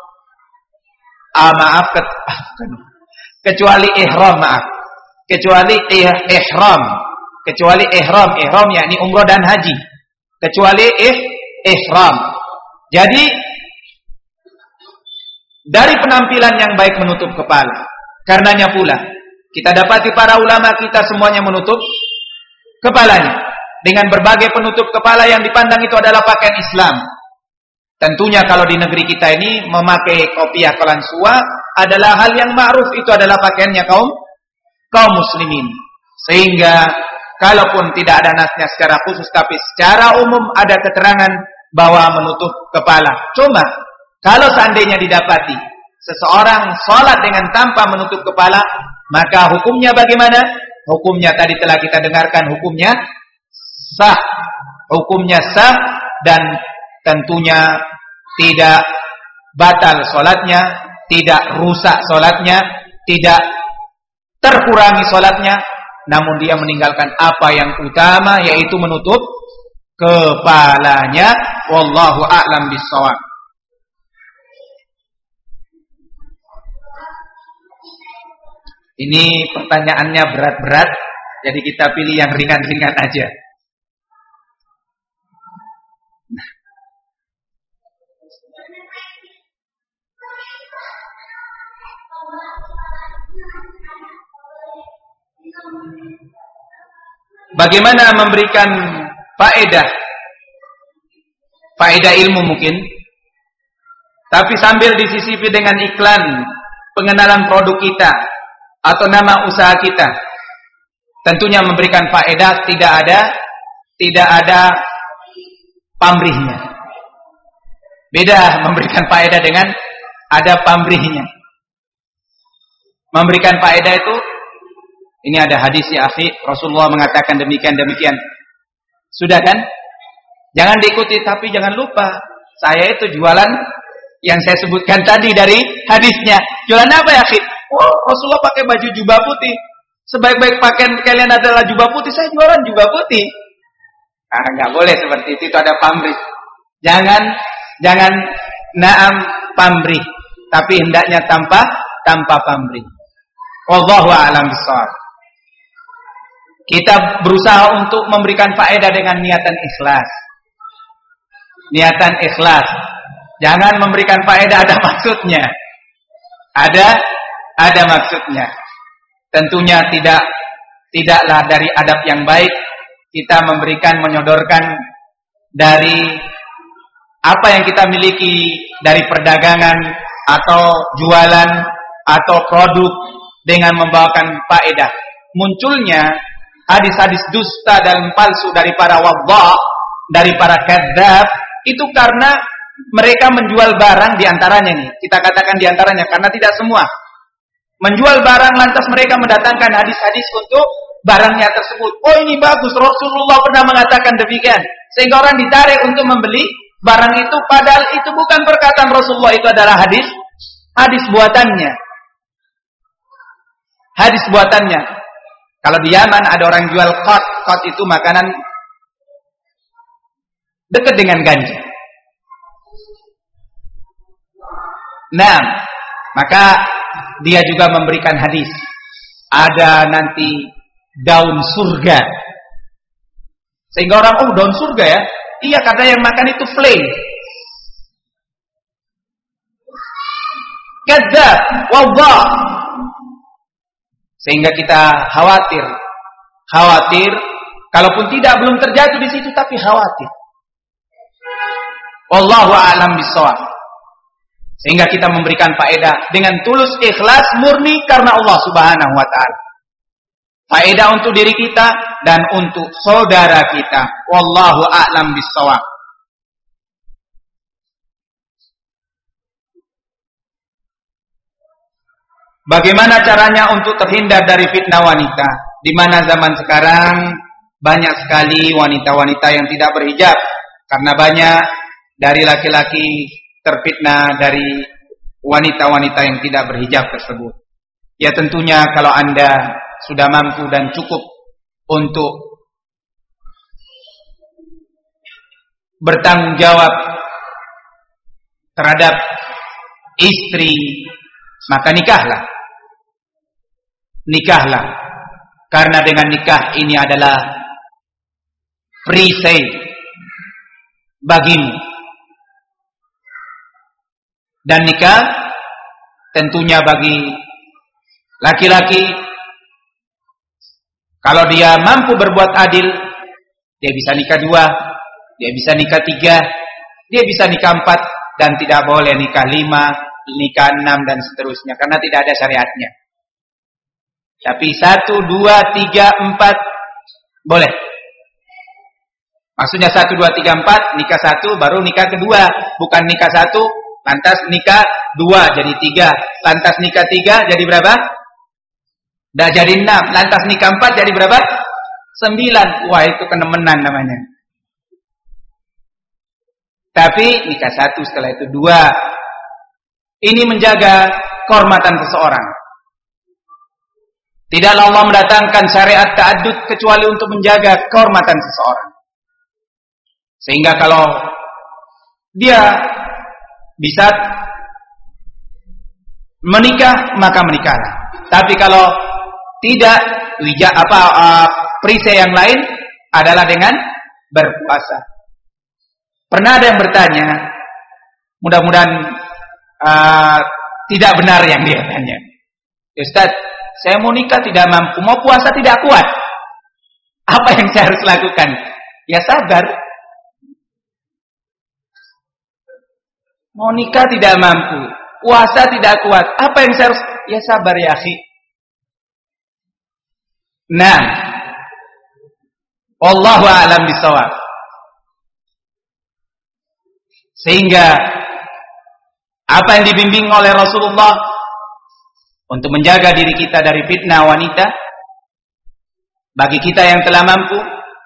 [SPEAKER 1] Kecuali ihram, maaf. Kecuali ihram. Kecuali ihram yakni umrah dan haji. Kecuali ihram. Jadi dari penampilan yang baik menutup kepala. Karenanya pula kita dapati para ulama kita semuanya menutup kepalanya dengan berbagai penutup kepala yang dipandang itu adalah pakaian Islam. Tentunya kalau di negeri kita ini memakai kopiah kalansua adalah hal yang ma'ruf, itu adalah pakaiannya kaum muslimin. Sehingga kalaupun tidak ada nasnya secara khusus, tapi secara umum ada keterangan bahwa menutup kepala. Cuma kalau seandainya didapati seseorang sholat dengan tanpa menutup kepala, maka hukumnya bagaimana? Hukumnya tadi telah kita dengarkan, hukumnya sah. Hukumnya sah dan tentunya tidak batal sholatnya, tidak rusak sholatnya, tidak terkurangi sholatnya, namun dia meninggalkan apa yang utama, yaitu menutup kepalanya. Wallahu a'lam bishawab. Ini pertanyaannya berat-berat, jadi kita pilih yang ringan-ringan aja. Bagaimana memberikan faedah ilmu mungkin, tapi sambil disisipi dengan iklan pengenalan produk kita atau nama usaha kita. Tentunya memberikan faedah tidak ada pamrihnya. Beda memberikan faedah dengan ada pamrihnya. Memberikan faedah itu, ini ada hadis ya akhi, Rasulullah mengatakan demikian. Sudah kan? Jangan diikuti, tapi jangan lupa, saya itu jualan yang saya sebutkan tadi dari hadisnya. Jualan apa ya akhi? Oh, Rasulullah pakai baju jubah putih. Sebaik-baik pakaian kalian adalah jubah putih, saya jualan jubah putih. Ah, enggak boleh seperti itu ada pamrih. Jangan naam pamrih, tapi hendaknya tanpa pamrih. Wallahu a'lam bishawab. Kita berusaha untuk memberikan faedah dengan niatan ikhlas. Niatan ikhlas. Jangan memberikan faedah ada maksudnya. Ada maksudnya. Tentunya tidaklah dari adab yang baik kita menyodorkan dari apa yang kita miliki dari perdagangan atau jualan atau produk dengan membawakan faedah. Munculnya hadis-hadis dusta dan palsu dari para wadha', dari para kadzdzab, itu karena mereka menjual barang diantaranya nih. Kita katakan diantaranya karena tidak semua. Menjual barang lantas mereka mendatangkan hadis-hadis untuk barangnya tersebut. Oh ini bagus, Rasulullah pernah mengatakan demikian. Sehingga orang ditarik untuk membeli barang itu, padahal itu bukan perkataan Rasulullah, itu adalah hadis buatannya. Hadis buatannya. Kalau di Yaman ada orang jual kot itu makanan dekat dengan ganja. Nah, maka dia juga memberikan hadis. Ada nanti daun surga. Sehingga orang, oh daun surga ya? Iya, karena yang makan itu flame. Kadzdzab, wadha'. Sehingga kita khawatir Khawatir, kalaupun tidak belum terjatuh di situ tapi khawatir. Wallahu a'lam bishawab. Sehingga kita memberikan faedah dengan tulus ikhlas murni karena Allah Subhanahu wa taala. Faedah untuk diri kita dan untuk saudara kita. Wallahu a'lam bishawab. Bagaimana caranya untuk terhindar dari fitnah wanita? Di mana zaman sekarang banyak sekali wanita-wanita yang tidak berhijab. Karena banyak dari laki-laki terfitnah dari wanita-wanita yang tidak berhijab tersebut. Ya tentunya kalau Anda sudah mampu dan cukup untuk bertanggung jawab terhadap istri, maka nikahlah. Nikahlah. Karena dengan nikah ini adalah perisai bagimu. Dan nikah tentunya bagi laki-laki, kalau dia mampu berbuat adil, dia bisa nikah 2, dia bisa nikah 3, dia bisa nikah 4, dan tidak boleh nikah 5, nikah 6 dan seterusnya, karena tidak ada syariatnya. Tapi 1, 2, 3, 4 boleh. Maksudnya 1, 2, 3, 4 nikah 1 baru nikah kedua, bukan nikah 1 lantas nikah 2 jadi 3, lantas nikah 3 jadi berapa? Dah jadi 6, lantas nikah 4 jadi berapa? 9. Wah, itu kenemenan namanya. Tapi nikah 1 setelah itu 2. Ini menjaga kehormatan seseorang. Tidaklah Allah mendatangkan syariat ta'addud kecuali untuk menjaga kehormatan seseorang. Sehingga kalau dia bisa menikah, maka menikahlah. Tapi kalau tidak, perisai yang lain adalah dengan berpuasa. Pernah ada yang bertanya, mudah-mudahan tidak benar yang dia tanya. Ustaz, saya mau nikah tidak mampu, mau puasa tidak kuat. Apa yang saya harus lakukan? Ya sabar. Mau nikah tidak mampu, puasa tidak kuat. Apa yang saya harus? Ya sabar ya akhi. Nah, wallahu a'lam bishawab. Sehingga apa yang dibimbing oleh Rasulullah untuk menjaga diri kita dari fitnah wanita, bagi kita yang telah mampu,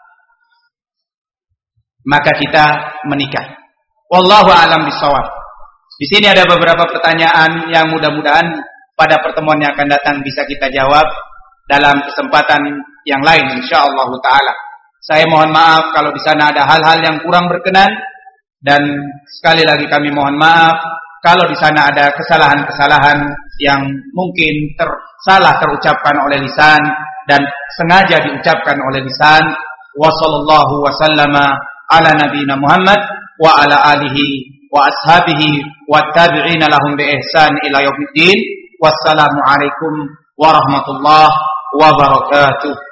[SPEAKER 1] maka kita menikah. Wallahu a'lam bishawab. Di sini ada beberapa pertanyaan yang mudah-mudahan pada pertemuan yang akan datang bisa kita jawab dalam kesempatan yang lain insyaallah taala. Saya mohon maaf kalau di sana ada hal-hal yang kurang berkenan, dan sekali lagi kami mohon maaf kalau di sana ada kesalahan-kesalahan yang mungkin salah terucapkan oleh lisan dan sengaja diucapkan oleh lisan. Wa sallallahu wa sallama ala nabiyina Muhammad wa ala alihi wa ashabihi wa tabi'ina lahum bi ihsan ila yaumiddin. Wassalamu alaikum warahmatullahi wabarakatuh.